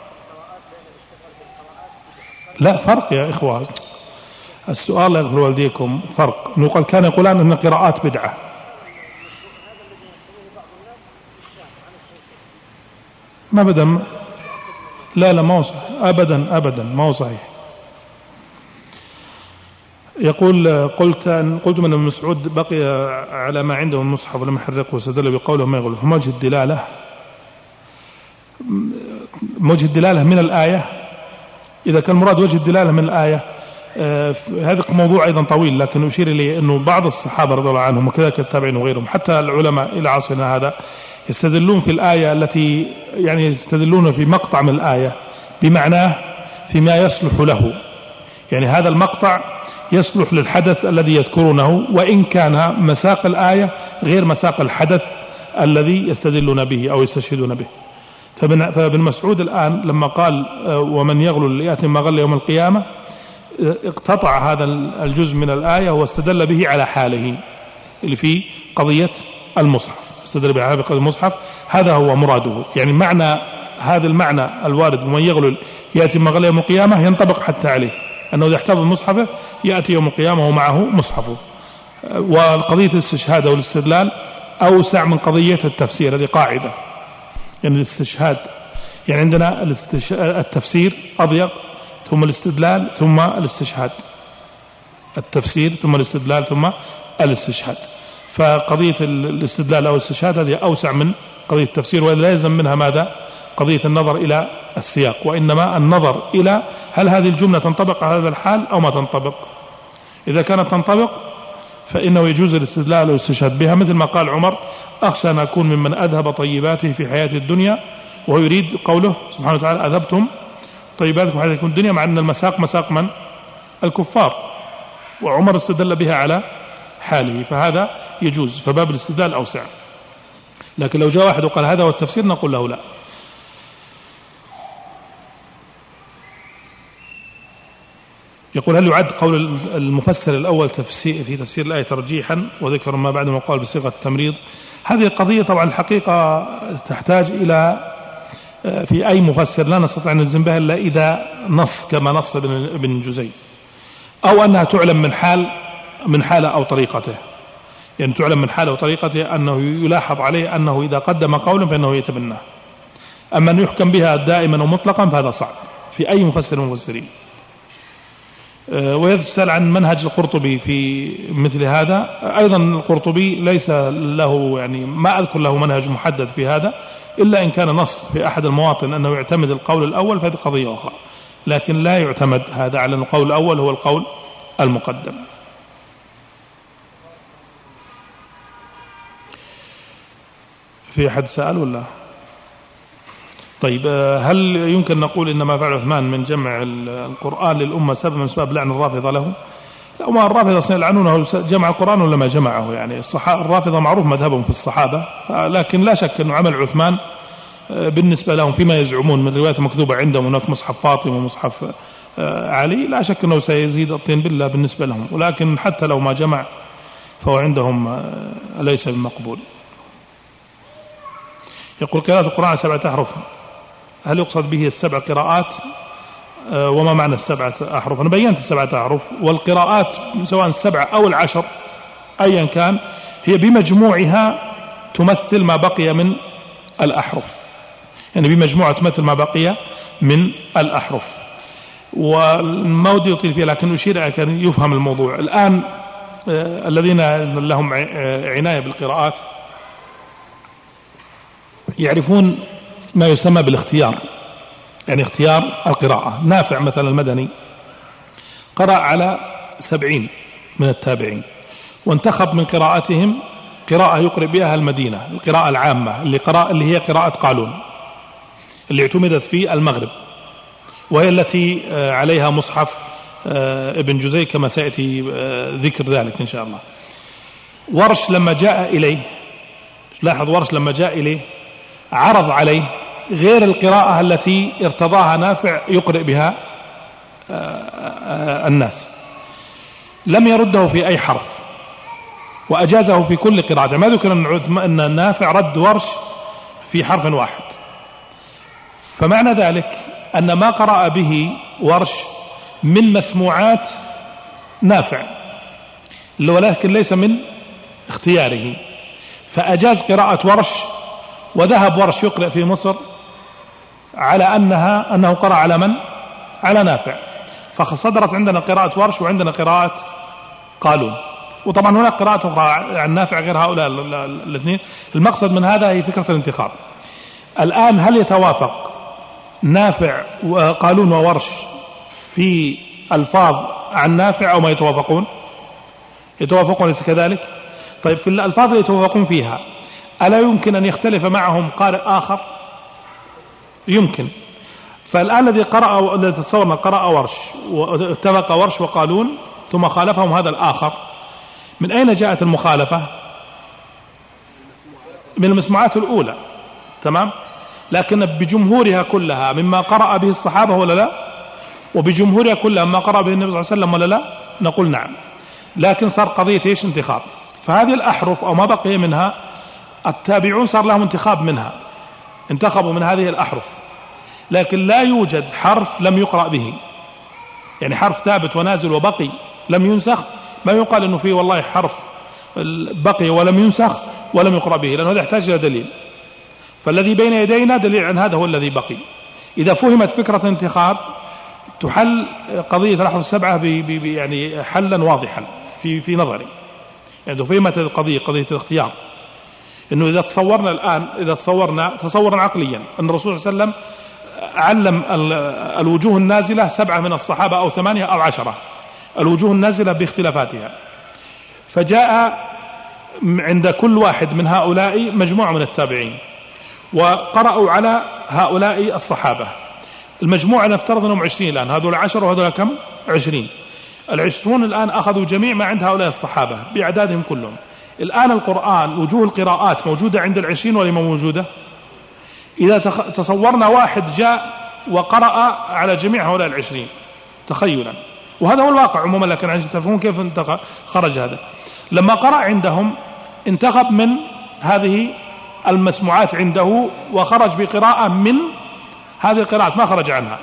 لا فرق يا إخوة، السؤال لا يغفر والديكم، فرق. نقول كان يقولان أن القراءات بدعة، ما بدأ. لا ما هو صحيح أبدا ما هو صحيح. يقول قلت من ابن مسعود بقي على ما عنده من المصحف ولم يحرقه واستدل بقوله ما يقول، فما وجه الدلالة من الآية، إذا كان مراد وجه الدلالة من الآية هذا موضوع أيضا طويل، لكن أشير إليه أنه بعض الصحابة رضي الله عنهم وكذلك التابعين وغيرهم حتى العلماء إلى عصرنا هذا يستدلون في الآية التي يعني يستدلون في مقطع من الآية بمعناه فيما يصلح له، يعني هذا المقطع يصلح للحدث الذي يذكرونه، وإن كان مساق الآية غير مساق الحدث الذي يستدلون به أو يستشهدون به. فابن مسعود الآن لما قال ومن يغلل يأتي ما غل يوم القيامة، اقتطع هذا الجزء من الآية واستدل به على حاله اللي في قضية المصحف، استدل به على قضية المصحف، هذا هو مراده. يعني معنى هذا المعنى الوارد ومن يغلل يأتي ما غل يوم القيامة ينطبق حتى عليه، أنه إذا احتفظ بمصحفه يأتي يوم القيامة ومعه مصحفه. وقضية الاستشهاد أو الاستدلال أوسع من قضية التفسير، هذه قاعدة. يعني الاستشهاد يعني عندنا التفسير أضيق، ثم الاستدلال ثم الاستشهاد، التفسير ثم الاستدلال ثم الاستشهاد. فقضية الاستدلال أو الاستشهاد هذه أوسع من قضية التفسير، ولا يلزم منها ماذا؟ قضية النظر إلى السياق، وإنما النظر إلى هل هذه الجملة تنطبق على هذا الحال أو ما تنطبق. إذا كانت تنطبق فإنه يجوز الاستدلال والاستشهاد بها، مثل ما قال عمر: أخشى أن أكون ممن أذهب طيباته في حياة الدنيا، وهو يريد قوله سبحانه وتعالى: أذهبتم طيباتكم في حياة الدنيا، مع أن المساق مساق من؟ الكفار، وعمر استدل بها على حاله، فهذا يجوز، فباب الاستدلال أوسع. لكن لو جاء واحد وقال هذا هو التفسير نقول له لا. يقول: هل يعد قول المفسر الأول في تفسير الآية ترجيحا وذكر ما بعد ما قال بصيغة التمريض؟ هذه القضية طبعا الحقيقة تحتاج إلى في أي مفسر لا نستطيع أن نلزم بها إلا إذا نص كما نص ابن جزي، أو أنها تعلم من حالة أو طريقته. يعني تعلم من حالة وطريقته أنه يلاحظ عليه أنه إذا قدم قولا فإنه يتبناه. أما أن يحكم بها دائما ومطلقا فهذا صعب في أي مفسر من المفسرين. ويسأل عن منهج القرطبي في مثل هذا. أيضا القرطبي ليس له، يعني ما أذكر له منهج محدد في هذا، إلا إن كان نص في أحد المواطن أنه يعتمد القول الأول فهذه قضية أخرى، لكن لا يعتمد هذا على القول الأول هو القول المقدم. في أحد سأل ولا؟ طيب، هل يمكن نقول إن ما فعل عثمان من جمع القرآن للأمة سبب من أسباب لعن الرافضة له؟ لا، ما الرافضة يلعنونه جمع القرآن ولا ما جمعه. يعني الرافضة معروف مذهبهم في الصحابة، لكن لا شك أنه عمل عثمان بالنسبة لهم فيما يزعمون من روايات مكتوبة عندهم هناك مصحف فاطمة ومصحف علي، لا شك أنه سيزيد الطين بالله بالنسبة لهم، ولكن حتى لو ما جمع فهو عندهم ليس بالمقبول. يقول: قراءة القرآن 7 أحرف، هل يقصد به 7 قراءات؟ وما معنى 7 أحرف؟ أنا بينت 7 أحرف، والقراءات سواء 7 أو 10 أيا كان هي بمجموعها تمثل ما بقي من الأحرف، يعني بمجموعة تمثل ما بقي من الأحرف. وما ودي يطيل فيها، لكن أشير أن يفهم الموضوع. الآن الذين لهم عناية بالقراءات يعرفون ما يسمى بالاختيار، يعني اختيار القراءة. نافع مثلا المدني قرأ على 70 من التابعين، وانتخب من قراءتهم قراءة يقرأ بها المدينة، القراءة العامة اللي هي قراءة قالون، اللي اعتمدت في المغرب، وهي التي عليها مصحف ابن جزي كما سيأتي ذكر ذلك إن شاء الله. ورش لما جاء إليه، لاحظ، ورش لما جاء إليه عرض عليه غير القراءة التي ارتضاها نافع يقرأ بها الناس، لم يرده في أي حرف وأجازه في كل قراءة. ما ذكر أن نافع رد ورش في حرف واحد، فمعنى ذلك أن ما قرأ به ورش من مسموعات نافع، ولكن ليس من اختياره، فأجاز قراءة ورش، وذهب ورش يقرأ في مصر على أنه قرأ على من؟ على نافع، فصدرت عندنا قراءة ورش وعندنا قراءة قالون، وطبعا هناك قراءة أخرى عن نافع غير هؤلاء الاثنين. المقصد من هذا هي فكرة الانتخاب. الآن هل يتوافق نافع وقالون وورش في ألفاظ عن نافع أو ما يتوافقون؟ يتوافقون، ليس كذلك؟ طيب، في الألفاظ اللي يتوافقون فيها ألا يمكن أن يختلف معهم قارئ آخر؟ يمكن. فالآن الذي تصورنا قرأ ورش واتفق ورش وقالون ثم خالفهم هذا الآخر، من أين جاءت المخالفة؟ من المسموعات الأولى، تمام؟ لكن بجمهورها كلها مما قرأ به الصحابة ولا لا؟ وبجمهورها كلها مما قرأ به النبي صلى الله عليه وسلم ولا لا؟ نقول نعم. لكن صار قضية إيش؟ انتخاب. فهذه الأحرف أو ما بقي منها التابعون صار لهم انتخاب منها، انتخبوا من هذه الأحرف، لكن لا يوجد حرف لم يقرأ به. يعني حرف ثابت ونازل وبقي لم ينسخ، ما يقال أنه فيه والله حرف بقي ولم ينسخ ولم يقرأ به، لأنه هذا يحتاج إلى دليل. فالذي بين يدينا دليل عن هذا هو الذي بقي. إذا فهمت فكرة الانتخاب تحل قضية الأحرف السبعة يعني حلا واضحا في نظري. يعني فهمت القضية قضية الاختيار، إنه إذا تصورنا الآن، إذا تصورنا عقليا أن الرسول صلى الله عليه وسلم علم الوجوه النازلة 7 من الصحابة أو 8 أو 10 الوجوه النازلة باختلافاتها، فجاء عند كل واحد من هؤلاء مجموعة من التابعين وقرأوا على هؤلاء الصحابة. المجموعة نفترض أنهم 20 الآن، هذول 10 وهذول كم؟ 20. 20 الآن أخذوا جميع ما عند هؤلاء الصحابة بأعدادهم كلهم. الآن القرآن وجوه القراءات موجودة عند 20 ولا ما موجودة؟ إذا تصورنا واحد جاء وقرأ على جميع هؤلاء 20 تخيلا، وهذا هو الواقع عموما، لكن عشان تفهمون كيف خرج هذا. لما قرأ عندهم انتخب من هذه المسموعات عنده وخرج بقراءة من هذه القراءات ما خرج عنها،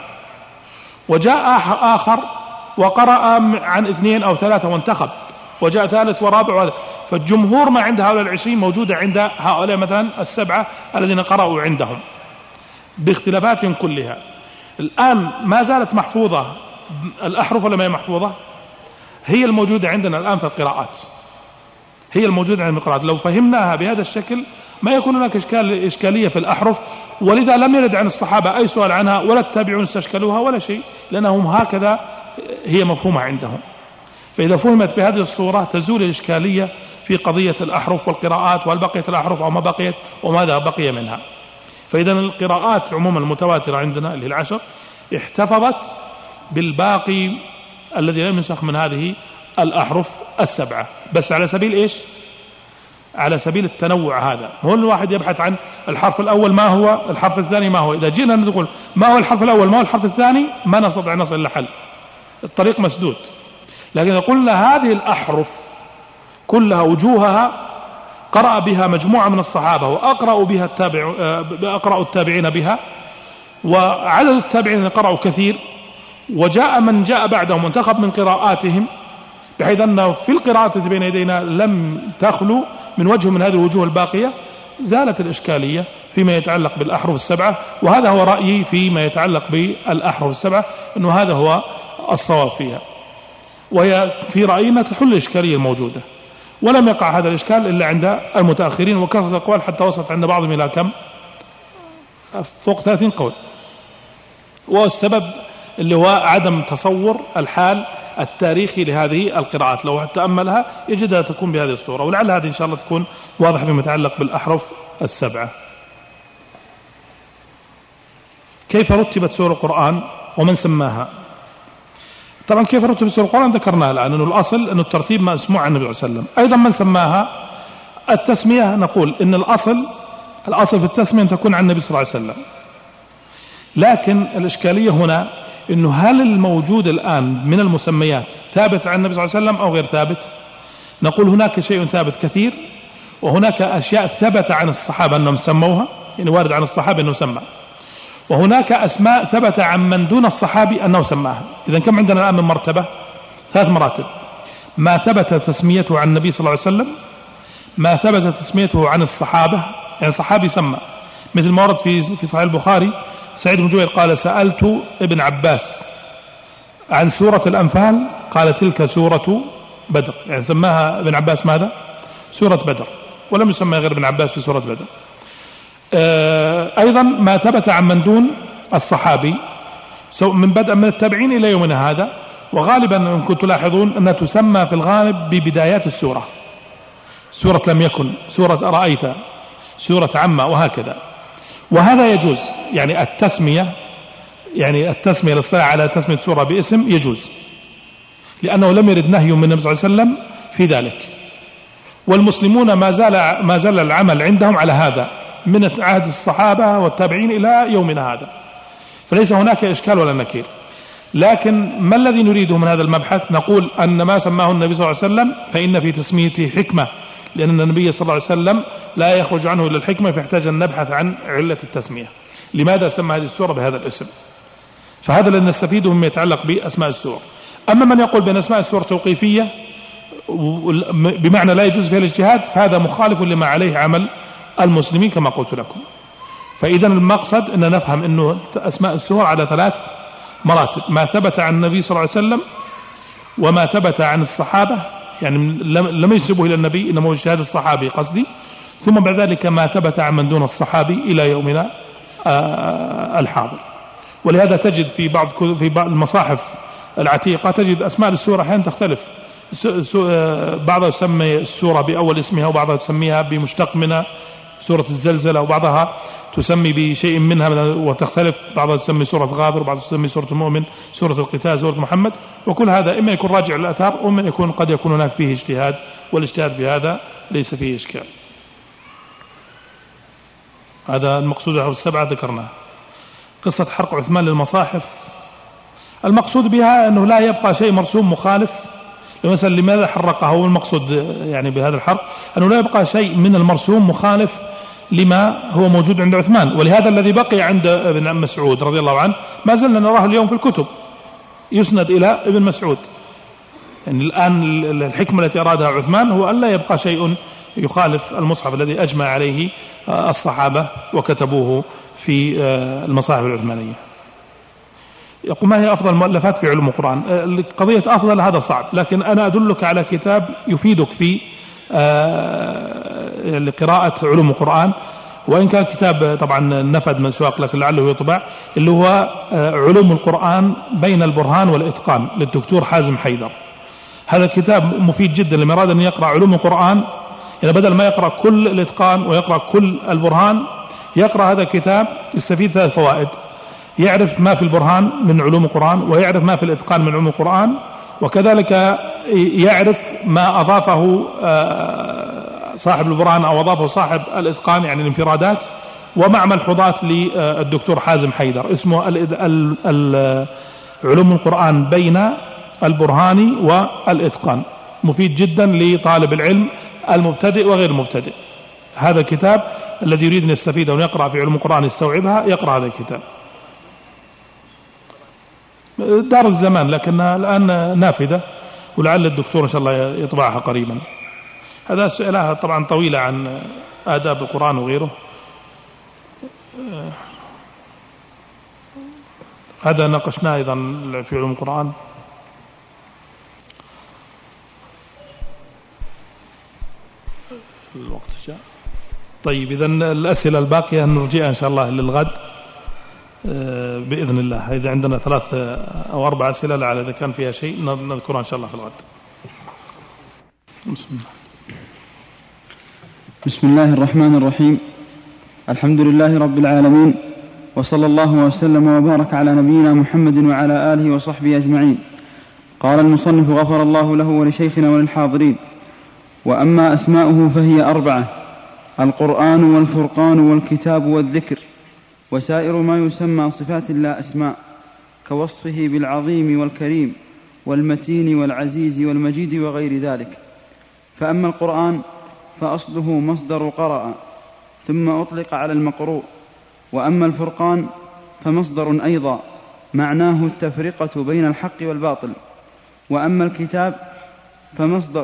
وجاء آخر وقرأ عن 2 أو 3 وانتخب، وجاء ثالث ورابع فالجمهور ما عند هؤلاء 20 موجودة عند هؤلاء مثلا 7 الذين قرأوا عندهم باختلافاتهم كلها. الآن ما زالت محفوظة الأحرف ولا ما هي محفوظة؟ هي الموجودة عندنا الآن في القراءات، هي الموجودة عندنا في القراءات. لو فهمناها بهذا الشكل ما يكون هناك إشكالية في الأحرف، ولذا لم يرد عن الصحابة أي سؤال عنها ولا التابعون استشكلوها ولا شيء، لأنهم هكذا هي مفهومة عندهم. فإذا فهمت بهذه الصورة تزول الإشكالية في قضية الأحرف والقراءات، وهل بقيت الأحرف أو ما بقيت وماذا بقي منها. فإذا القراءات عموما المتواترة عندنا اللي 10 احتفظت بالباقي الذي لم ينسخ من هذه الأحرف 7، بس على سبيل إيش؟ على سبيل التنوع. هذا هو الواحد يبحث عن الحرف الأول ما هو، الحرف الثاني ما هو. إذا جينا نقول ما هو الحرف الأول ما هو الحرف الثاني ما نستطيع نصل إلى حل، الطريق مسدود. لكن قلنا هذه الأحرف كلها وجوهها قرأ بها مجموعة من الصحابة وأقرأوا بها أقرأوا التابعين بها، وعدد التابعين قرأوا كثير، وجاء من جاء بعدهم وانتخب من قراءاتهم، بحيث أنه في القراءات التي بين يدينا لم تخلو من وجه من هذه الوجوه الباقية. زالت الإشكالية فيما يتعلق بالأحرف 7، وهذا هو رأيي فيما يتعلق بالأحرف 7، أنه هذا هو الصواب فيها، وهي في رأينا تحل الإشكالية الموجودة. ولم يقع هذا الإشكال إلا عند المتأخرين، وكثرة الأقوال حتى وصلت عند بعضهم إلى كم؟ فوق 30 قول. والسبب اللي هو عدم تصور الحال التاريخي لهذه القراءات، لو تأملها يجدها تكون بهذه الصورة، ولعل هذه إن شاء الله تكون واضحة فيما يتعلق بالأحرف 7. كيف رتبت سور القرآن ومن سماها؟ طبعا كيف رتبت سور القرآن ذكرناها الآن، أنه الأصل أنه الترتيب مسموع عن النبي صلى الله عليه وسلم. أيضا من سماها التسمية، نقول إن الأصل في التسمية أن تكون عن النبي صلى الله عليه وسلم، لكن الإشكالية هنا إنه هل الموجود الآن من المسميات ثابت عن النبي صلى الله عليه وسلم أو غير ثابت؟ نقول هناك شيء ثابت كثير، وهناك أشياء ثبت عن الصحابة أنهم سموها، يعني وارد عن الصحابة أنه سمى، وهناك أسماء ثبت عن من دون الصحابي أنه سماها. إذن كم عندنا الآن من مرتبة؟ 3 مراتب: ما ثبت تسميته عن النبي صلى الله عليه وسلم، ما ثبت تسميته عن الصحابة، يعني صحابي سمى، مثل ما ورد في صحيح البخاري سعيد بن جبير قال: سألت ابن عباس عن سورة الأنفال، قال: تلك سورة بدر، يعني سماها ابن عباس ماذا؟ سورة بدر، ولم يسمى غير ابن عباس في سورة بدر. أيضا ما ثبت عن من دون الصحابي من بدء من التابعين إلى يومنا هذا، وغالبا إن كنتم تلاحظون أنها تسمى في الغالب ببدايات السورة، سورة لم يكن، سورة أرأيت، سورة عما، وهكذا. وهذا يجوز، يعني التسمية الاصطلاح على تسمية سورة باسم يجوز، لأنه لم يرد نهي من النبي صلى الله عليه وسلم في ذلك، والمسلمون ما زال العمل عندهم على هذا من عهد الصحابة والتابعين إلى يومنا هذا، فليس هناك إشكال ولا نكير. لكن ما الذي نريده من هذا المبحث؟ نقول أن ما سماه النبي صلى الله عليه وسلم فإن في تسميته حكمة، لأن النبي صلى الله عليه وسلم لا يخرج عنه إلا الحكمة، فيحتاج أن نبحث عن علة التسمية. لماذا سمى هذه السورة بهذا الاسم؟ فهذا الذي نستفيده مما يتعلق بأسماء السور. أما من يقول بأن أسماء السور توقيفية بمعنى لا يجوز فيها الاجتهاد، فهذا مخالف لما عليه عمل المسلمين كما قلت لكم. فإذا المقصد أن نفهم أنه أسماء السور على 3 مراتب: ما ثبت عن النبي صلى الله عليه وسلم، وما ثبت عن الصحابة، يعني لم ينسبه إلى النبي إنما هو اجتهاد الصحابي قصدي، ثم بعد ذلك ما ثبت عن من دون الصحابي إلى يومنا الحاضر. ولهذا تجد في بعض المصاحف العتيقة تجد أسماء السورة أحيانا تختلف، بعضها يسمي السورة بأول اسمها، وبعضها تسميها بمشتق منها سورة الزلزلة، وبعضها تسمي بشيء منها وتختلف، بعضها تسمي سورة غابر، وبعضها تسمي سورة المؤمن، سورة القتال، سورة محمد. وكل هذا إما يكون راجع للآثار، وإما يكون قد يكون هناك فيه اجتهاد، والاجتهاد في هذا ليس فيه إشكال. هذا المقصود له 7 ذكرناه. قصة حرق عثمان للمصاحف، المقصود بها أنه لا يبقى شيء مرسوم مخالف. مثلا لماذا حرقه؟ والمقصود يعني بهذا الحرق أنه لا يبقى شيء من المرسوم مخالف لما هو موجود عند عثمان. ولهذا الذي بقي عند ابن مسعود رضي الله عنه ما زلنا نراه اليوم في الكتب يسند إلى ابن مسعود. يعني الآن الحكمة التي أرادها عثمان هو أن لا يبقى شيء يخالف المصحف الذي أجمع عليه الصحابة وكتبوه في المصاحف العثمانية. يقول: ما هي أفضل المؤلفات في علوم القرآن؟ قضية أفضل هذا صعب، لكن أنا أدلك على كتاب يفيدك في لقراءة علوم القرآن، وإن كان كتاب طبعا نفد من سواق لكن لعله يطبع، اللي هو علوم القرآن بين البرهان والإتقان للدكتور حازم حيدر. هذا الكتاب مفيد جدا لمن أراد أن يقرأ علوم القرآن، يعني بدل ما يقرأ كل الإتقان ويقرأ كل البرهان، يقرأ هذا الكتاب يستفيد 3 فوائد: يعرف ما في البرهان من علوم القرآن، ويعرف ما في الإتقان من علوم القرآن، وكذلك يعرف ما أضافه صاحب البرهان أو أضافه صاحب الإتقان، يعني الانفرادات، ومع ملحوظات للدكتور حازم حيدر اسمه علوم القرآن بين البرهان والإتقان. مفيد جدا لطالب العلم المبتدئ وغير المبتدئ. هذا الكتاب الذي يريد أن يستفيد وأن يقرأ في علوم القرآن يستوعبها يقرأ هذا الكتاب. دار الزمان لكنها الآن نافذة، ولعل الدكتور إن شاء الله يطبعها قريبا. هذا أسئلة طبعا طويلة عن آداب القرآن وغيره. هذا ناقشناه أيضا في علوم القرآن. الوقت جاء. طيب إذن الأسئلة الباقية نرجئها إن شاء الله للغد بإذن الله. إذا عندنا 3 أو 4 أسئلة لعل إذا كان فيها شيء نذكرها إن شاء الله في الغد. بسم الله. بسم الله الرحمن الرحيم. الحمد لله رب العالمين، وصلى الله وسلم وبارك على نبينا محمد وعلى آله وصحبه أجمعين. قال المصنف غفر الله له ولشيخنا وللحاضرين: وأما أسماؤه فهي 4: القرآن والفرقان والكتاب والذكر، وسائر ما يسمى صفات لا أسماء، كوصفه بالعظيم والكريم والمتين والعزيز والمجيد وغير ذلك. فأما القرآن فأصله مصدر قرأ ثم أطلق على المقروء، وأما الفرقان فمصدر أيضا معناه التفرقة بين الحق والباطل، وأما الكتاب فمصدر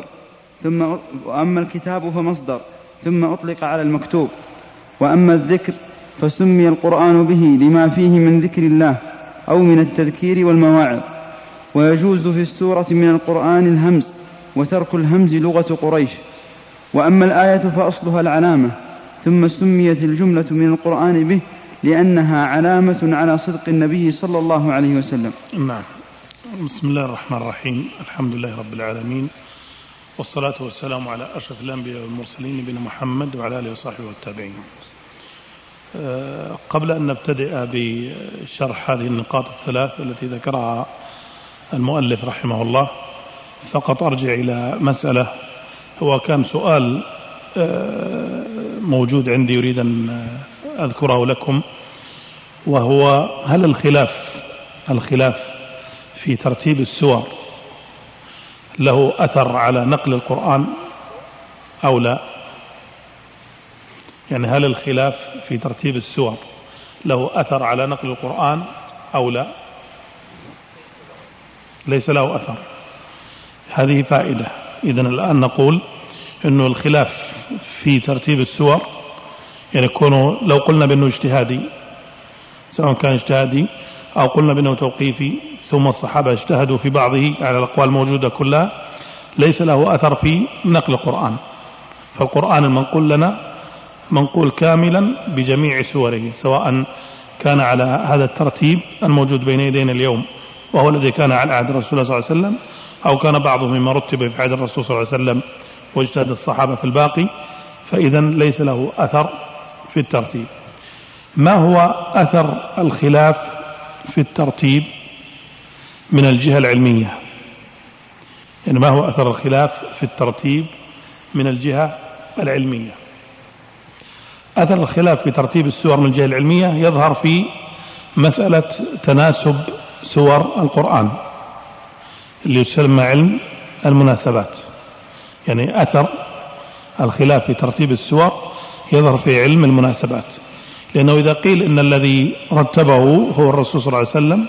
ثم أطلق على المكتوب، وأما الذكر فسمي القرآن به لما فيه من ذكر الله أو من التذكير والمواعظ. ويجوز في السورة من القرآن الهمز، وترك الهمز لغة قريش. وأما الآية فأصلها العلامة، ثم سميت الجملة من القرآن به لأنها علامة على صدق النبي صلى الله عليه وسلم. نعم. بسم الله الرحمن الرحيم. الحمد لله رب العالمين، والصلاة والسلام على أشرف الأنبياء والمرسلين نبينا محمد وعلى آله وصحبه والتابعين. قبل أن نبتدئ بشرح هذه النقاط الثلاث التي ذكرها المؤلف رحمه الله، فقط أرجع إلى مسألة. هو كان سؤال موجود عندي يريد أن أذكره لكم، وهو: هل الخلاف في ترتيب السور له أثر على نقل القرآن أو لا؟ يعني هل الخلاف في ترتيب السور له أثر على نقل القرآن أو لا؟ ليس له أثر. هذه فائدة. إذن الآن نقول إنه الخلاف في ترتيب السور يعني يكون لو قلنا بأنه اجتهادي سواء كان اجتهادي أو قلنا بأنه توقيفي ثم الصحابة اجتهدوا في بعضه على الأقوال الموجودة كلها ليس له أثر في نقل القرآن. فالقرآن المنقول لنا منقول كاملا بجميع سوره سواء كان على هذا الترتيب الموجود بين يدينا اليوم وهو الذي كان على عهد الرسول صلى الله عليه وسلم أو كان بعضه مما رتب في عهد الرسول صلى الله عليه وسلم واجتهد الصحابة في الباقي، فإذا ليس له أثر في الترتيب. ما هو أثر الخلاف في الترتيب من الجهة العلمية؟ يعني ما هو أثر الخلاف في الترتيب من الجهة العلمية؟ أثر الخلاف في ترتيب السور من الجهة العلمية يظهر في مسألة تناسب سور القرآن اللي يسمى علم المناسبات. يعني أثر الخلاف في ترتيب السور يظهر في علم المناسبات، لأنه إذا قيل إن الذي رتبه هو الرسول صلى الله عليه وسلم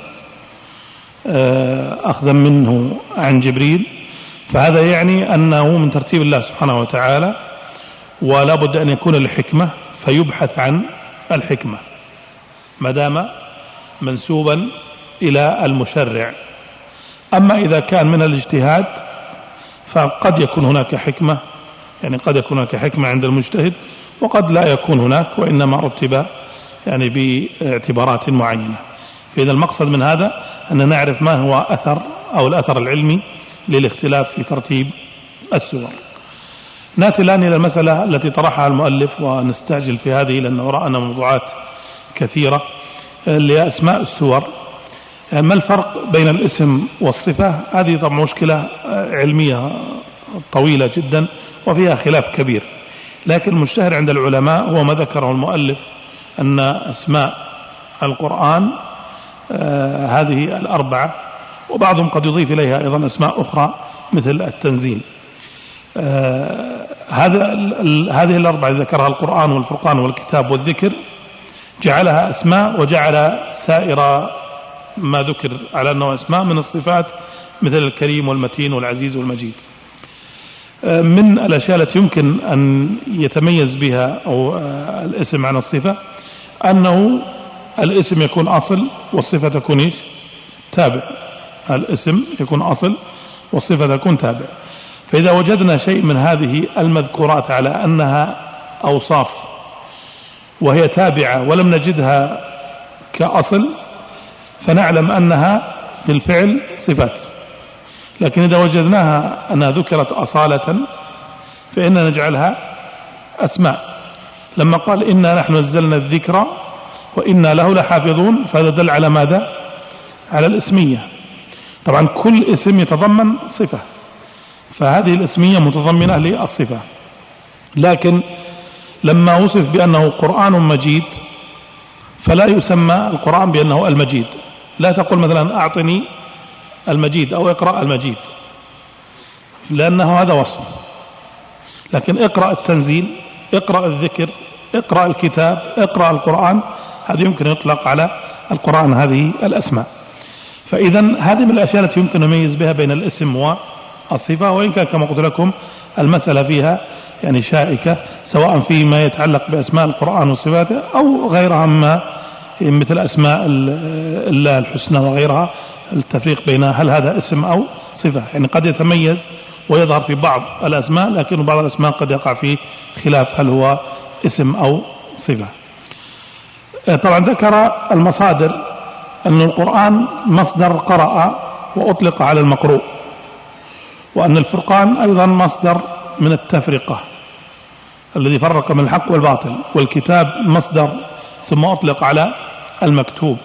أخذا منه عن جبريل فهذا يعني أنه من ترتيب الله سبحانه وتعالى ولا بد أن يكون الحكمة فيبحث عن الحكمة ما دام منسوبا إلى المشرع. أما إذا كان من الاجتهاد فقد يكون هناك حكمة، يعني قد يكون هناك حكمة عند المجتهد وقد لا يكون هناك وإنما رتب يعني باعتبارات معينة. فإذا المقصد من هذا أن نعرف ما هو أثر أو الأثر العلمي للاختلاف في ترتيب السور. نأتي الآن إلى المسألة التي طرحها المؤلف ونستعجل في هذه لأنه رأنا موضوعات كثيرة اللي أسماء السور. ما الفرق بين الاسم والصفة؟ هذه طبعا مشكلة علمية طويلة جدا وفيها خلاف كبير، لكن المشتهر عند العلماء هو ما ذكره المؤلف أن أسماء القرآن هذه الأربعة، وبعضهم قد يضيف إليها أيضا أسماء أخرى مثل التنزيل. هذه الأربعة ذكرها القرآن والفرقان والكتاب والذكر جعلها أسماء وجعل سائر ما ذكر على أنه أسماء من الصفات مثل الكريم والمتين والعزيز والمجيد. من الأشياء التي يمكن أن يتميز بها أو الاسم عن الصفة أنه الاسم يكون أصل والصفة تكون إيش؟ تابع. الاسم يكون أصل والصفة تكون تابع. فإذا وجدنا شيء من هذه المذكورات على أنها أوصاف وهي تابعة ولم نجدها كأصل فنعلم أنها بالفعل صفات. لكن إذا وجدناها أنها ذكرت أصالة فإننا نجعلها أسماء. لما قال إنا نحن نزلنا الذكر وإنا له لحافظون فهذا دل على ماذا؟ على الاسمية. طبعا كل اسم يتضمن صفة، فهذه الاسمية متضمنة للصفة. لكن لما وصف بأنه قرآن مجيد فلا يسمى القرآن بأنه المجيد. لا تقول مثلا أعطني المجيد أو اقرأ المجيد لأنه هذا وصف، لكن اقرأ التنزيل، اقرأ الذكر، اقرأ الكتاب، اقرأ القرآن، هذا يمكن يطلق على القرآن هذه الأسماء. فإذا هذه من الأشياء التي يمكن نميز بها بين الاسم والصفة، وإن كان كما قلت لكم المسألة فيها يعني شائكة سواء فيما يتعلق بأسماء القرآن وصفاته أو غيرها مما مثل أسماء الله الحسنى وغيرها، التفريق بين هل هذا اسم أو صفة. يعني قد يتميز ويظهر في بعض الأسماء، لكن بعض الأسماء قد يقع فيه خلاف هل هو اسم أو صفة. طبعا ذكر المصادر أن القرآن مصدر قرأ وأطلق على المقروء، وأن الفرقان أيضا مصدر من التفرقة الذي فرق من الحق والباطل، والكتاب مصدر ثم أطلق على المكتوب.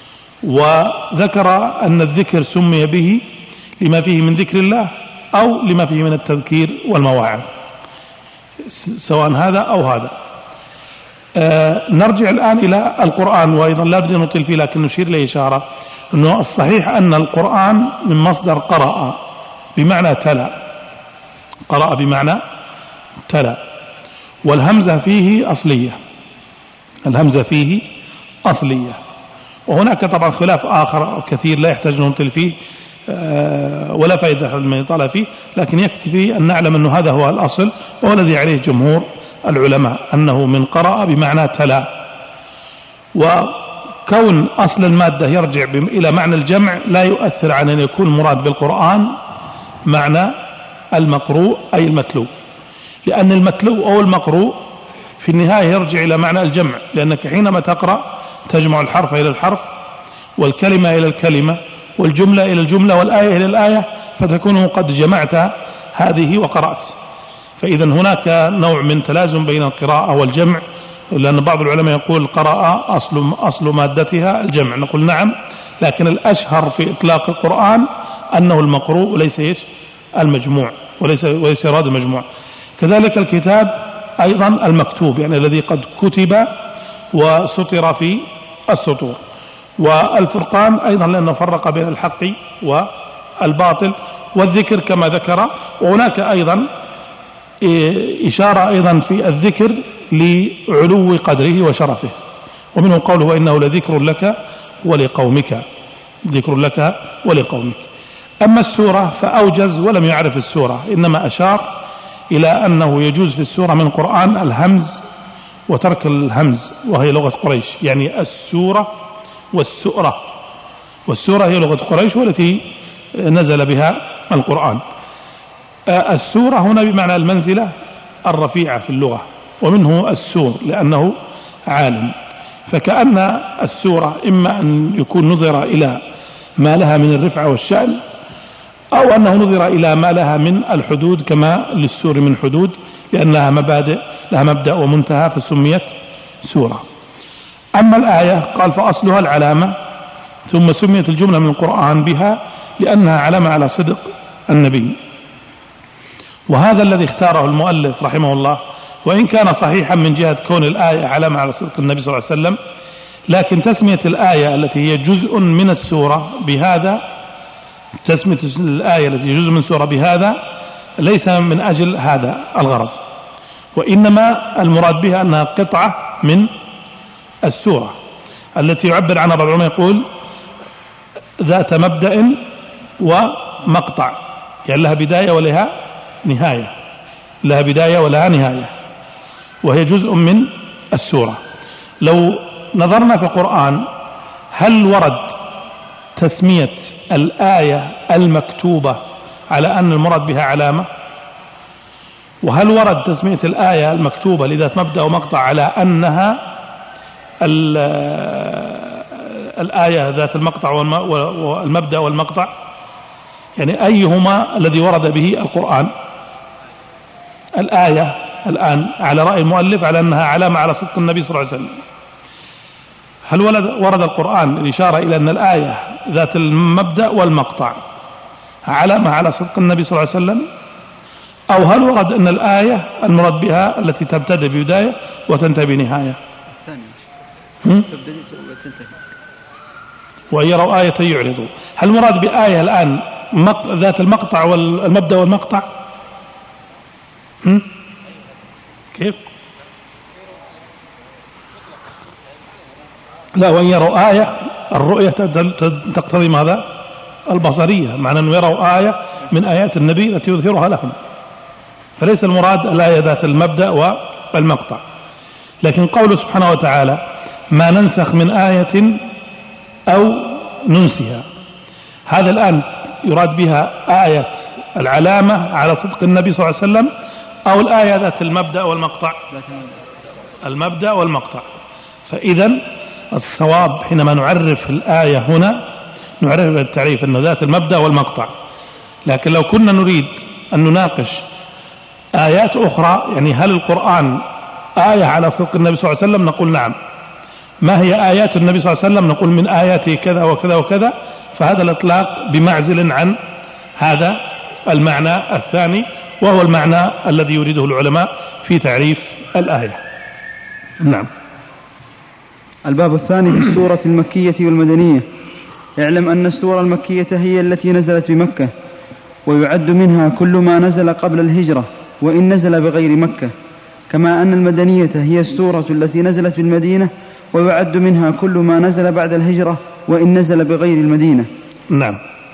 وذكر أن الذكر سمي به لما فيه من ذكر الله أو لما فيه من التذكير والمواعظ، سواء هذا أو هذا. نرجع الآن إلى القرآن، وأيضا لا بدي نطيل فيه لكن نشير إليه إشارة أنه الصحيح أن القرآن من مصدر قرأ بمعنى تلا، قرأ بمعنى تلا، والهمزة فيه أصلية، الهمزة فيه أصلية. وهناك طبعا خلاف آخر كثير لا يحتاج نطيل فيه ولا فائدة من يطالع فيه، لكن يكفي أن نعلم أن هذا هو الأصل وهو الذي عليه جمهور العلماء، أنه من قرأ بمعنى تلا. وكون أصل المادة يرجع إلى معنى الجمع لا يؤثر عن أن يكون المراد بالقرآن معنى المقروء أي المتلو، لأن المتلو أو المقروء في النهاية يرجع إلى معنى الجمع، لأنك حينما تقرأ تجمع الحرف إلى الحرف والكلمة إلى الكلمة والجملة إلى الجملة والآية إلى الآية، فتكون قد جمعت هذه وقرأت. فإذا هناك نوع من تلازم بين القراءة والجمع، لأن بعض العلماء يقول القراءة أصل مادتها الجمع، نقول نعم، لكن الأشهر في إطلاق القرآن أنه المقروء وليس المجموع، وليس يراد المجموع. كذلك الكتاب أيضا المكتوب، يعني الذي قد كتب وسطر في السطور. والفرقان أيضا لأنه فرق بين الحق والباطل، والذكر كما ذكر. وهناك أيضا إشارة أيضا في الذكر لعلو قدره وشرفه، ومنه قوله وإنه لذكر لك ولقومك، ذكر لك ولقومك. أما السورة فأوجز ولم يعرف السورة، إنما أشار إلى أنه يجوز في السورة من القرآن الهمز وترك الهمز، وهي لغة قريش، يعني السورة والسؤرة، والسورة هي لغة قريش والتي نزل بها القرآن. السورة هنا بمعنى المنزلة الرفيعة في اللغة، ومنه السور لأنه عالم. فكأن السورة إما أن يكون نظر إلى ما لها من الرفعة والشأن، أو أنه نظر إلى ما لها من الحدود، كما للسور من حدود، لأنها لها مبدأ ومنتهى فسميت سورة. أما الآية قال فأصلها العلامة، ثم سميت الجملة من القرآن بها لأنها علامة على صدق النبي. وهذا الذي اختاره المؤلف رحمه الله، وإن كان صحيحا من جهة كون الآية علامة على صدق النبي صلى الله عليه وسلم، لكن تسمية الآية التي هي جزء من السورة بهذا، تسمية الآية التي جزء من السورة بهذا ليس من أجل هذا الغرض، وإنما المراد بها أنها قطعة من السورة التي يعبر عنها بعض العلماء يقول ذات مبدأ ومقطع، يعني لها بداية ولها نهاية، لها بداية ولها نهاية، وهي جزء من السورة. لو نظرنا في القرآن هل ورد تسمية الآية المكتوبة على أن المراد بها علامة؟ وهل ورد تسمية الآية المكتوبة لذات مبدأ ومقطع على أنها الآية ذات المقطع والمبدأ والمقطع؟ يعني أيهما الذي ورد به القرآن؟ الآية الآن على رأي المؤلف على أنها علامة على صدق النبي صلى الله عليه وسلم. هل ورد القرآن الإشارة إلى أن الآية ذات المبدأ والمقطع علامة على صدق النبي صلى الله عليه وسلم، أو هل ورد أن الآية المراد بها التي تبتدئ ببداية وتنتهي بنهاية؟ وإن يروا آية يعرضوا. هل المراد بآية الآن ذات المقطع والمبدأ والمقطع؟ كيف؟ لا، وإن يروا آية الرؤية تقتضي ماذا؟ البصرية، معنى أن يروا آية من آيات النبي التي يظهرها لهم، فليس المراد الآية ذات المبدأ والمقطع. لكن قوله سبحانه وتعالى ما ننسخ من آية أو ننسها، هذا الآن يراد بها آية العلامة على صدق النبي صلى الله عليه وسلم، أو الآية ذات المبدأ والمقطع؟ المبدأ والمقطع. فإذا الصواب حينما نعرف الآية هنا نعرف بالتعريف أن ذات المبدأ والمقطع. لكن لو كنا نريد أن نناقش آيات أخرى، يعني هل القرآن آية على صدق النبي صلى الله عليه وسلم، نقول نعم. ما هي آيات النبي صلى الله عليه وسلم؟ نقول من آياته كذا وكذا وكذا. فهذا الإطلاق بمعزل عن هذا المعنى الثاني، وهو المعنى الذي يريده العلماء في تعريف الآية. نعم. الباب الثاني في السورة المكية والمدنية. اعلم أن السورة المكية هي التي نزلت بمكة، ويعد منها كل ما نزل قبل الهجرة وإن نزل بغير مكة، كما أن المدنية هي السورة التي نزلت في المدينة، ويعد منها كل ما نزل بعد الهجرة وإن نزل بغير المدينة. نعم.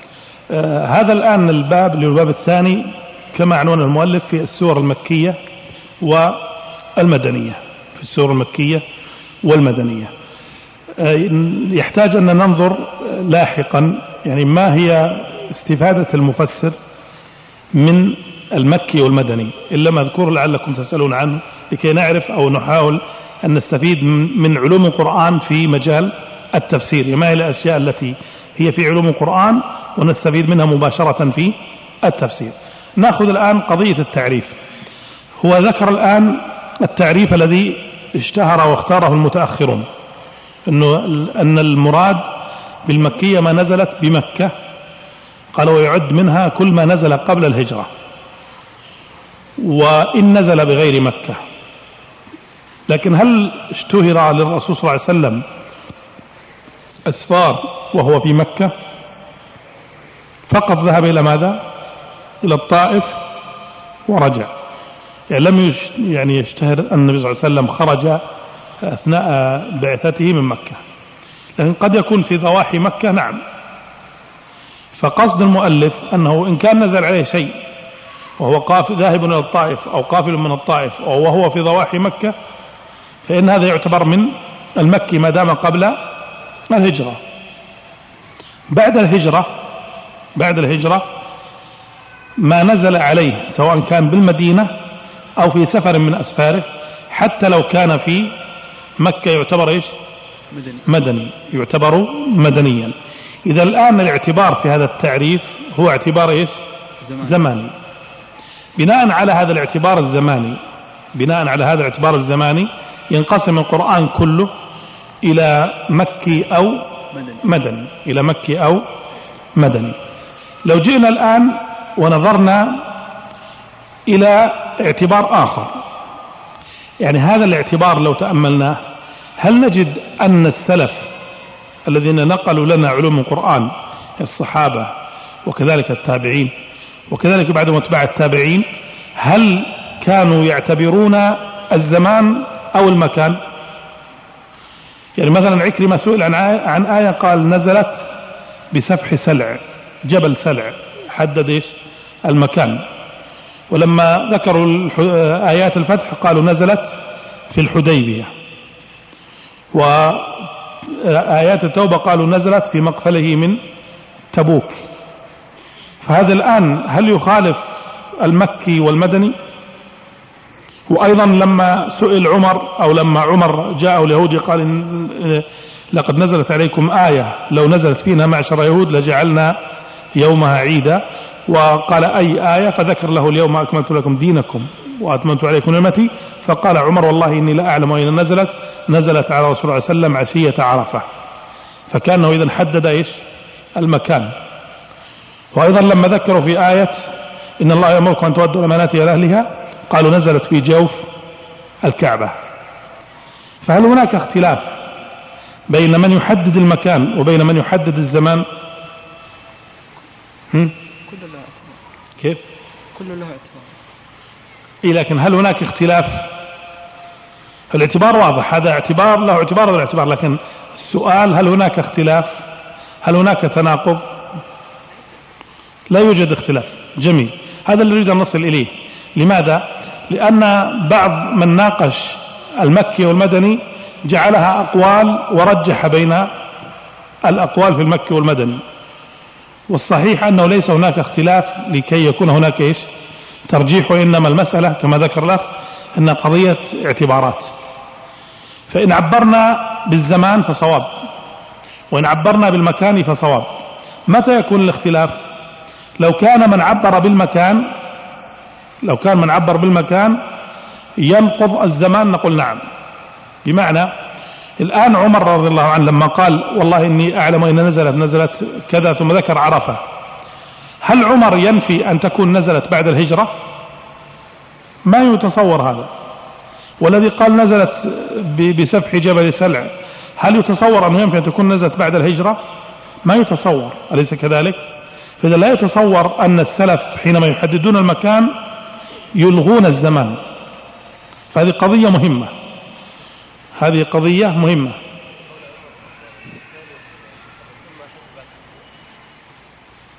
هذا الآن الباب اللي هو الباب الثاني كما عنوان المؤلف في السور المكية والمدنية، في السور المكية والمدنية. يحتاج أن ننظر لاحقا يعني ما هي استفادة المفسر من المكي والمدني، إلا ما أذكر لعلكم تسألون عنه لكي نعرف أو نحاول أن نستفيد من علوم القرآن في مجال التفسير، ما هي الأشياء التي هي في علوم القرآن ونستفيد منها مباشرة في التفسير. نأخذ الآن قضية التعريف. هو ذكر الآن التعريف الذي اشتهر واختاره المتأخرون، أن المراد بالمكية ما نزلت بمكة، قال ويعد منها كل ما نزل قبل الهجرة، وإن نزل بغير مكة. لكن هل اشتهر للرسول صلى الله عليه وسلم أسفار وهو في مكة فقط؟ ذهب إلى ماذا؟ إلى الطائف ورجع، يعني لم يشتهر أن النبي صلى الله عليه وسلم خرج أثناء بعثته من مكة، لكن قد يكون في ضواحي مكة نعم. فقصد المؤلف أنه إن كان نزل عليه شيء وهو ذاهب إلى الطائف أو قافل من الطائف أو وهو في ضواحي مكة، فإن هذا يعتبر من المكي ما دام قبل الهجرة. بعد الهجرة ما نزل عليه سواء كان بالمدينة أو في سفر من أسفاره، حتى لو كان في مكة يعتبر إيش؟ مدني، يعتبر مدنيا. إذا الآن الاعتبار في هذا التعريف هو اعتبار إيش؟ زماني. بناء على هذا الاعتبار الزماني ينقسم القرآن كله إلى مكي أو مدني. لو جئنا الآن ونظرنا إلى اعتبار آخر، يعني هذا الاعتبار لو تأملناه هل نجد أن السلف الذين نقلوا لنا علوم القرآن الصحابة وكذلك التابعين وكذلك بعد أتباع التابعين، هل كانوا يعتبرون الزمان أو المكان؟ يعني مثلا عكرمة سئل عن آية قال نزلت بسفح سلع، جبل سلع، حدد إيش؟ المكان. ولما ذكروا آيات الفتح قالوا نزلت في الحديبية، وآيات التوبة قالوا نزلت في مقفله من تبوك. فهذا الآن هل يخالف المكي والمدني؟ وأيضا لما سئل عمر أو لما عمر جاء اليهودي قال لقد نزلت عليكم آية لو نزلت فينا معشر يهود لجعلنا يومها عيدا، وقال أي آية؟ فذكر له اليوم أكملت لكم دينكم وأتممت عليكم نعمتي. فقال عمر والله إني لا أعلم أين نزلت على رسول الله صلى الله عليه وسلم عشية عرفة، فكانه إذن حدد إيش؟ المكان. وأيضا لما ذكروا في آية إن الله يأمركم أن تؤدوا الأمانات إلى أهلها قالوا نزلت في جوف الكعبة. فهل هناك اختلاف بين من يحدد المكان وبين من يحدد الزمان؟ كيف؟ كل له اعتبار. لكن هل هناك اختلاف؟ الاعتبار واضح، هذا اعتبار له اعتبار ولا اعتبار، لكن السؤال هل هناك اختلاف؟ هل هناك تناقض؟ لا يوجد اختلاف. جميل، هذا اللي نريد أن نصل إليه. لماذا؟ لأن بعض من ناقش المكي والمدني جعلها أقوال ورجح بين الأقوال في المكي والمدني، والصحيح أنه ليس هناك اختلاف لكي يكون هناك إيش؟ ترجيح، وإنما المسألة كما ذكر الأخ أن قضية اعتبارات. فإن عبرنا بالزمان فصواب، وإن عبرنا بالمكان فصواب. متى يكون الاختلاف؟ لو كان من عبر بالمكان ينقض الزمان نقول نعم. بمعنى الآن عمر رضي الله عنه لما قال والله إني أعلم أين نزلت كذا ثم ذكر عرفة، هل عمر ينفي أن تكون نزلت بعد الهجرة؟ ما يتصور هذا. والذي قال نزلت بسفح جبل سلع، هل يتصور أنه ينفي أن تكون نزلت بعد الهجرة؟ ما يتصور، أليس كذلك؟ فإذا لا يتصور أن السلف حينما يحددون المكان يلغون الزمان. فهذه قضية مهمة،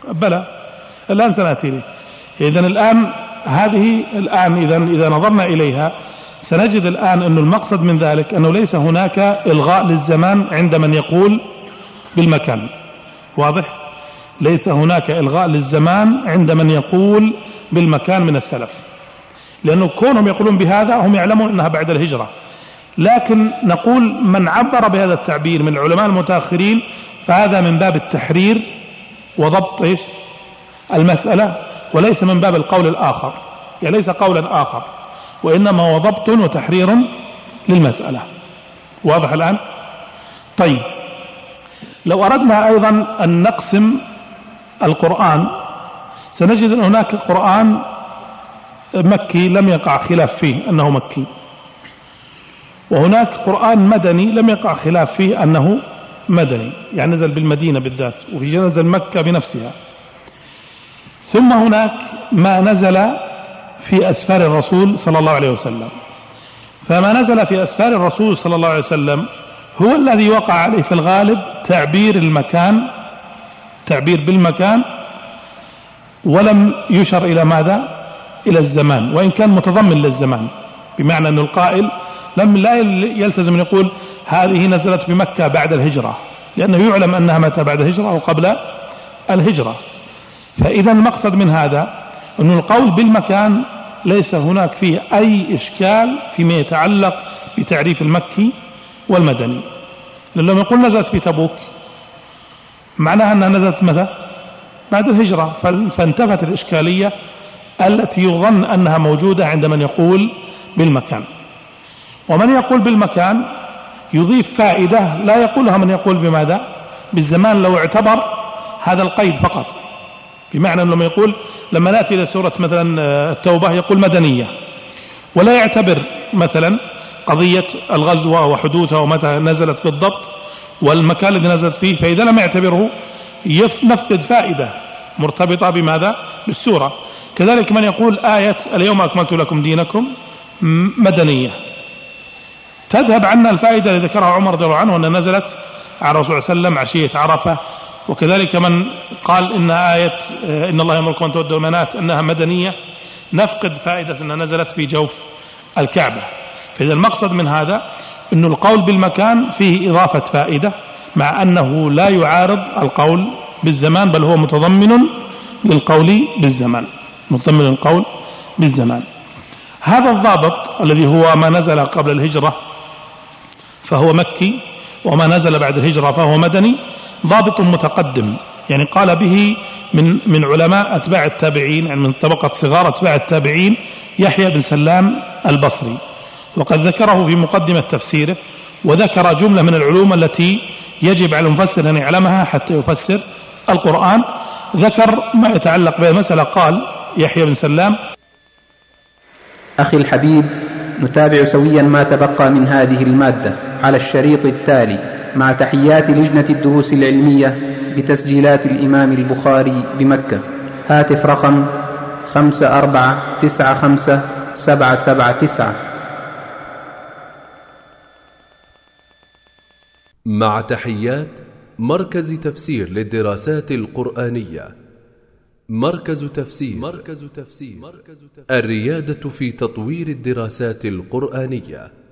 بلى الآن سنأتي له. إذن الآن هذه إذا نظرنا إليها سنجد الآن أن المقصد من ذلك أنه ليس هناك إلغاء للزمان عند من يقول بالمكان. واضح؟ ليس هناك إلغاء للزمان عند من يقول بالمكان من السلف، لأنه كونهم يقولون بهذا هم يعلمون أنها بعد الهجرة. لكن نقول من عبر بهذا التعبير من العلماء المتأخرين فهذا من باب التحرير وضبط المسألة، وليس من باب القول الآخر، يعني ليس قولا آخر، وإنما هو ضبط وتحرير للمسألة. واضح الآن؟ طيب، لو أردنا أيضا أن نقسم القرآن سنجد أن هناك قرآن مكي لم يقع خلاف فيه أنه مكي، وهناك قرآن مدني لم يقع خلاف فيه أنه مدني، يعني نزل بالمدينة بالذات، وفي نزل مكة بنفسها. ثم هناك ما نزل في أسفار الرسول صلى الله عليه وسلم. فما نزل في أسفار الرسول صلى الله عليه وسلم هو الذي وقع عليه في الغالب تعبير المكان، تعبير بالمكان، ولم يشر إلى ماذا؟ إلى الزمان، وإن كان متضمن للزمان، بمعنى أن القائل لا يلتزم أن يقول هذه نزلت بمكة بعد الهجرة، لأنه يعلم أنها متى بعد الهجرة أو قبل الهجرة. فإذا المقصد من هذا أن القول بالمكان ليس هناك فيه أي إشكال فيما يتعلق بتعريف المكي والمدني. لما يقول نزلت في تبوك معناها أنها نزلت متى؟ بعد الهجرة، فانتفت الإشكالية التي يظن أنها موجودة عند من يقول بالمكان. ومن يقول بالمكان يضيف فائدة لا يقولها من يقول بماذا؟ بالزمان، لو اعتبر هذا القيد فقط، بمعنى أنه لما يقول لما نأتي إلى سورة مثلا التوبة يقول مدنية، ولا يعتبر مثلا قضية الغزوة وحدوثها ومتى نزلت بالضبط والمكان الذي نزلت فيه، فإذا لم يعتبره نفقد فائدة مرتبطة بماذا؟ بالسورة. كذلك من يقول آية اليوم أكملت لكم دينكم مدنية، تذهب عنا الفائدة التي ذكرها عمر رضي الله عنه أنها نزلت على الرسول صلى الله عليه وسلم عشية عرفة. وكذلك من قال إن آية إن الله يأمركم أن تؤدوا الأمانات أنها مدنية، نفقد فائدة أنها نزلت في جوف الكعبة. فإذا المقصد من هذا أن القول بالمكان فيه إضافة فائدة، مع أنه لا يعارض القول بالزمان، بل هو متضمن للقول بالزمان، متضمن القول بالزمان. هذا الضابط الذي هو ما نزل قبل الهجرة فهو مكي، وما نزل بعد الهجرة فهو مدني، ضابط متقدم، يعني قال به من علماء أتباع التابعين، يعني من طبقة صغار أتباع التابعين، يحيى بن سلام البصري، وقد ذكره في مقدمة تفسيره، وذكر جملة من العلوم التي يجب على المفسر أن يعلمها حتى يفسر القرآن. ذكر ما يتعلق بالمسألة، قال يحيى بن سلام: أخي الحبيب، نتابع سويا ما تبقى من هذه المادة على الشريط التالي مع تحيات لجنة الدروس العلمية بتسجيلات الإمام البخاري بمكة. هاتف رقم 54957779. مع تحيات مركز تفسير للدراسات القرآنية. مركز تفسير الريادة في تطوير الدراسات القرآنية.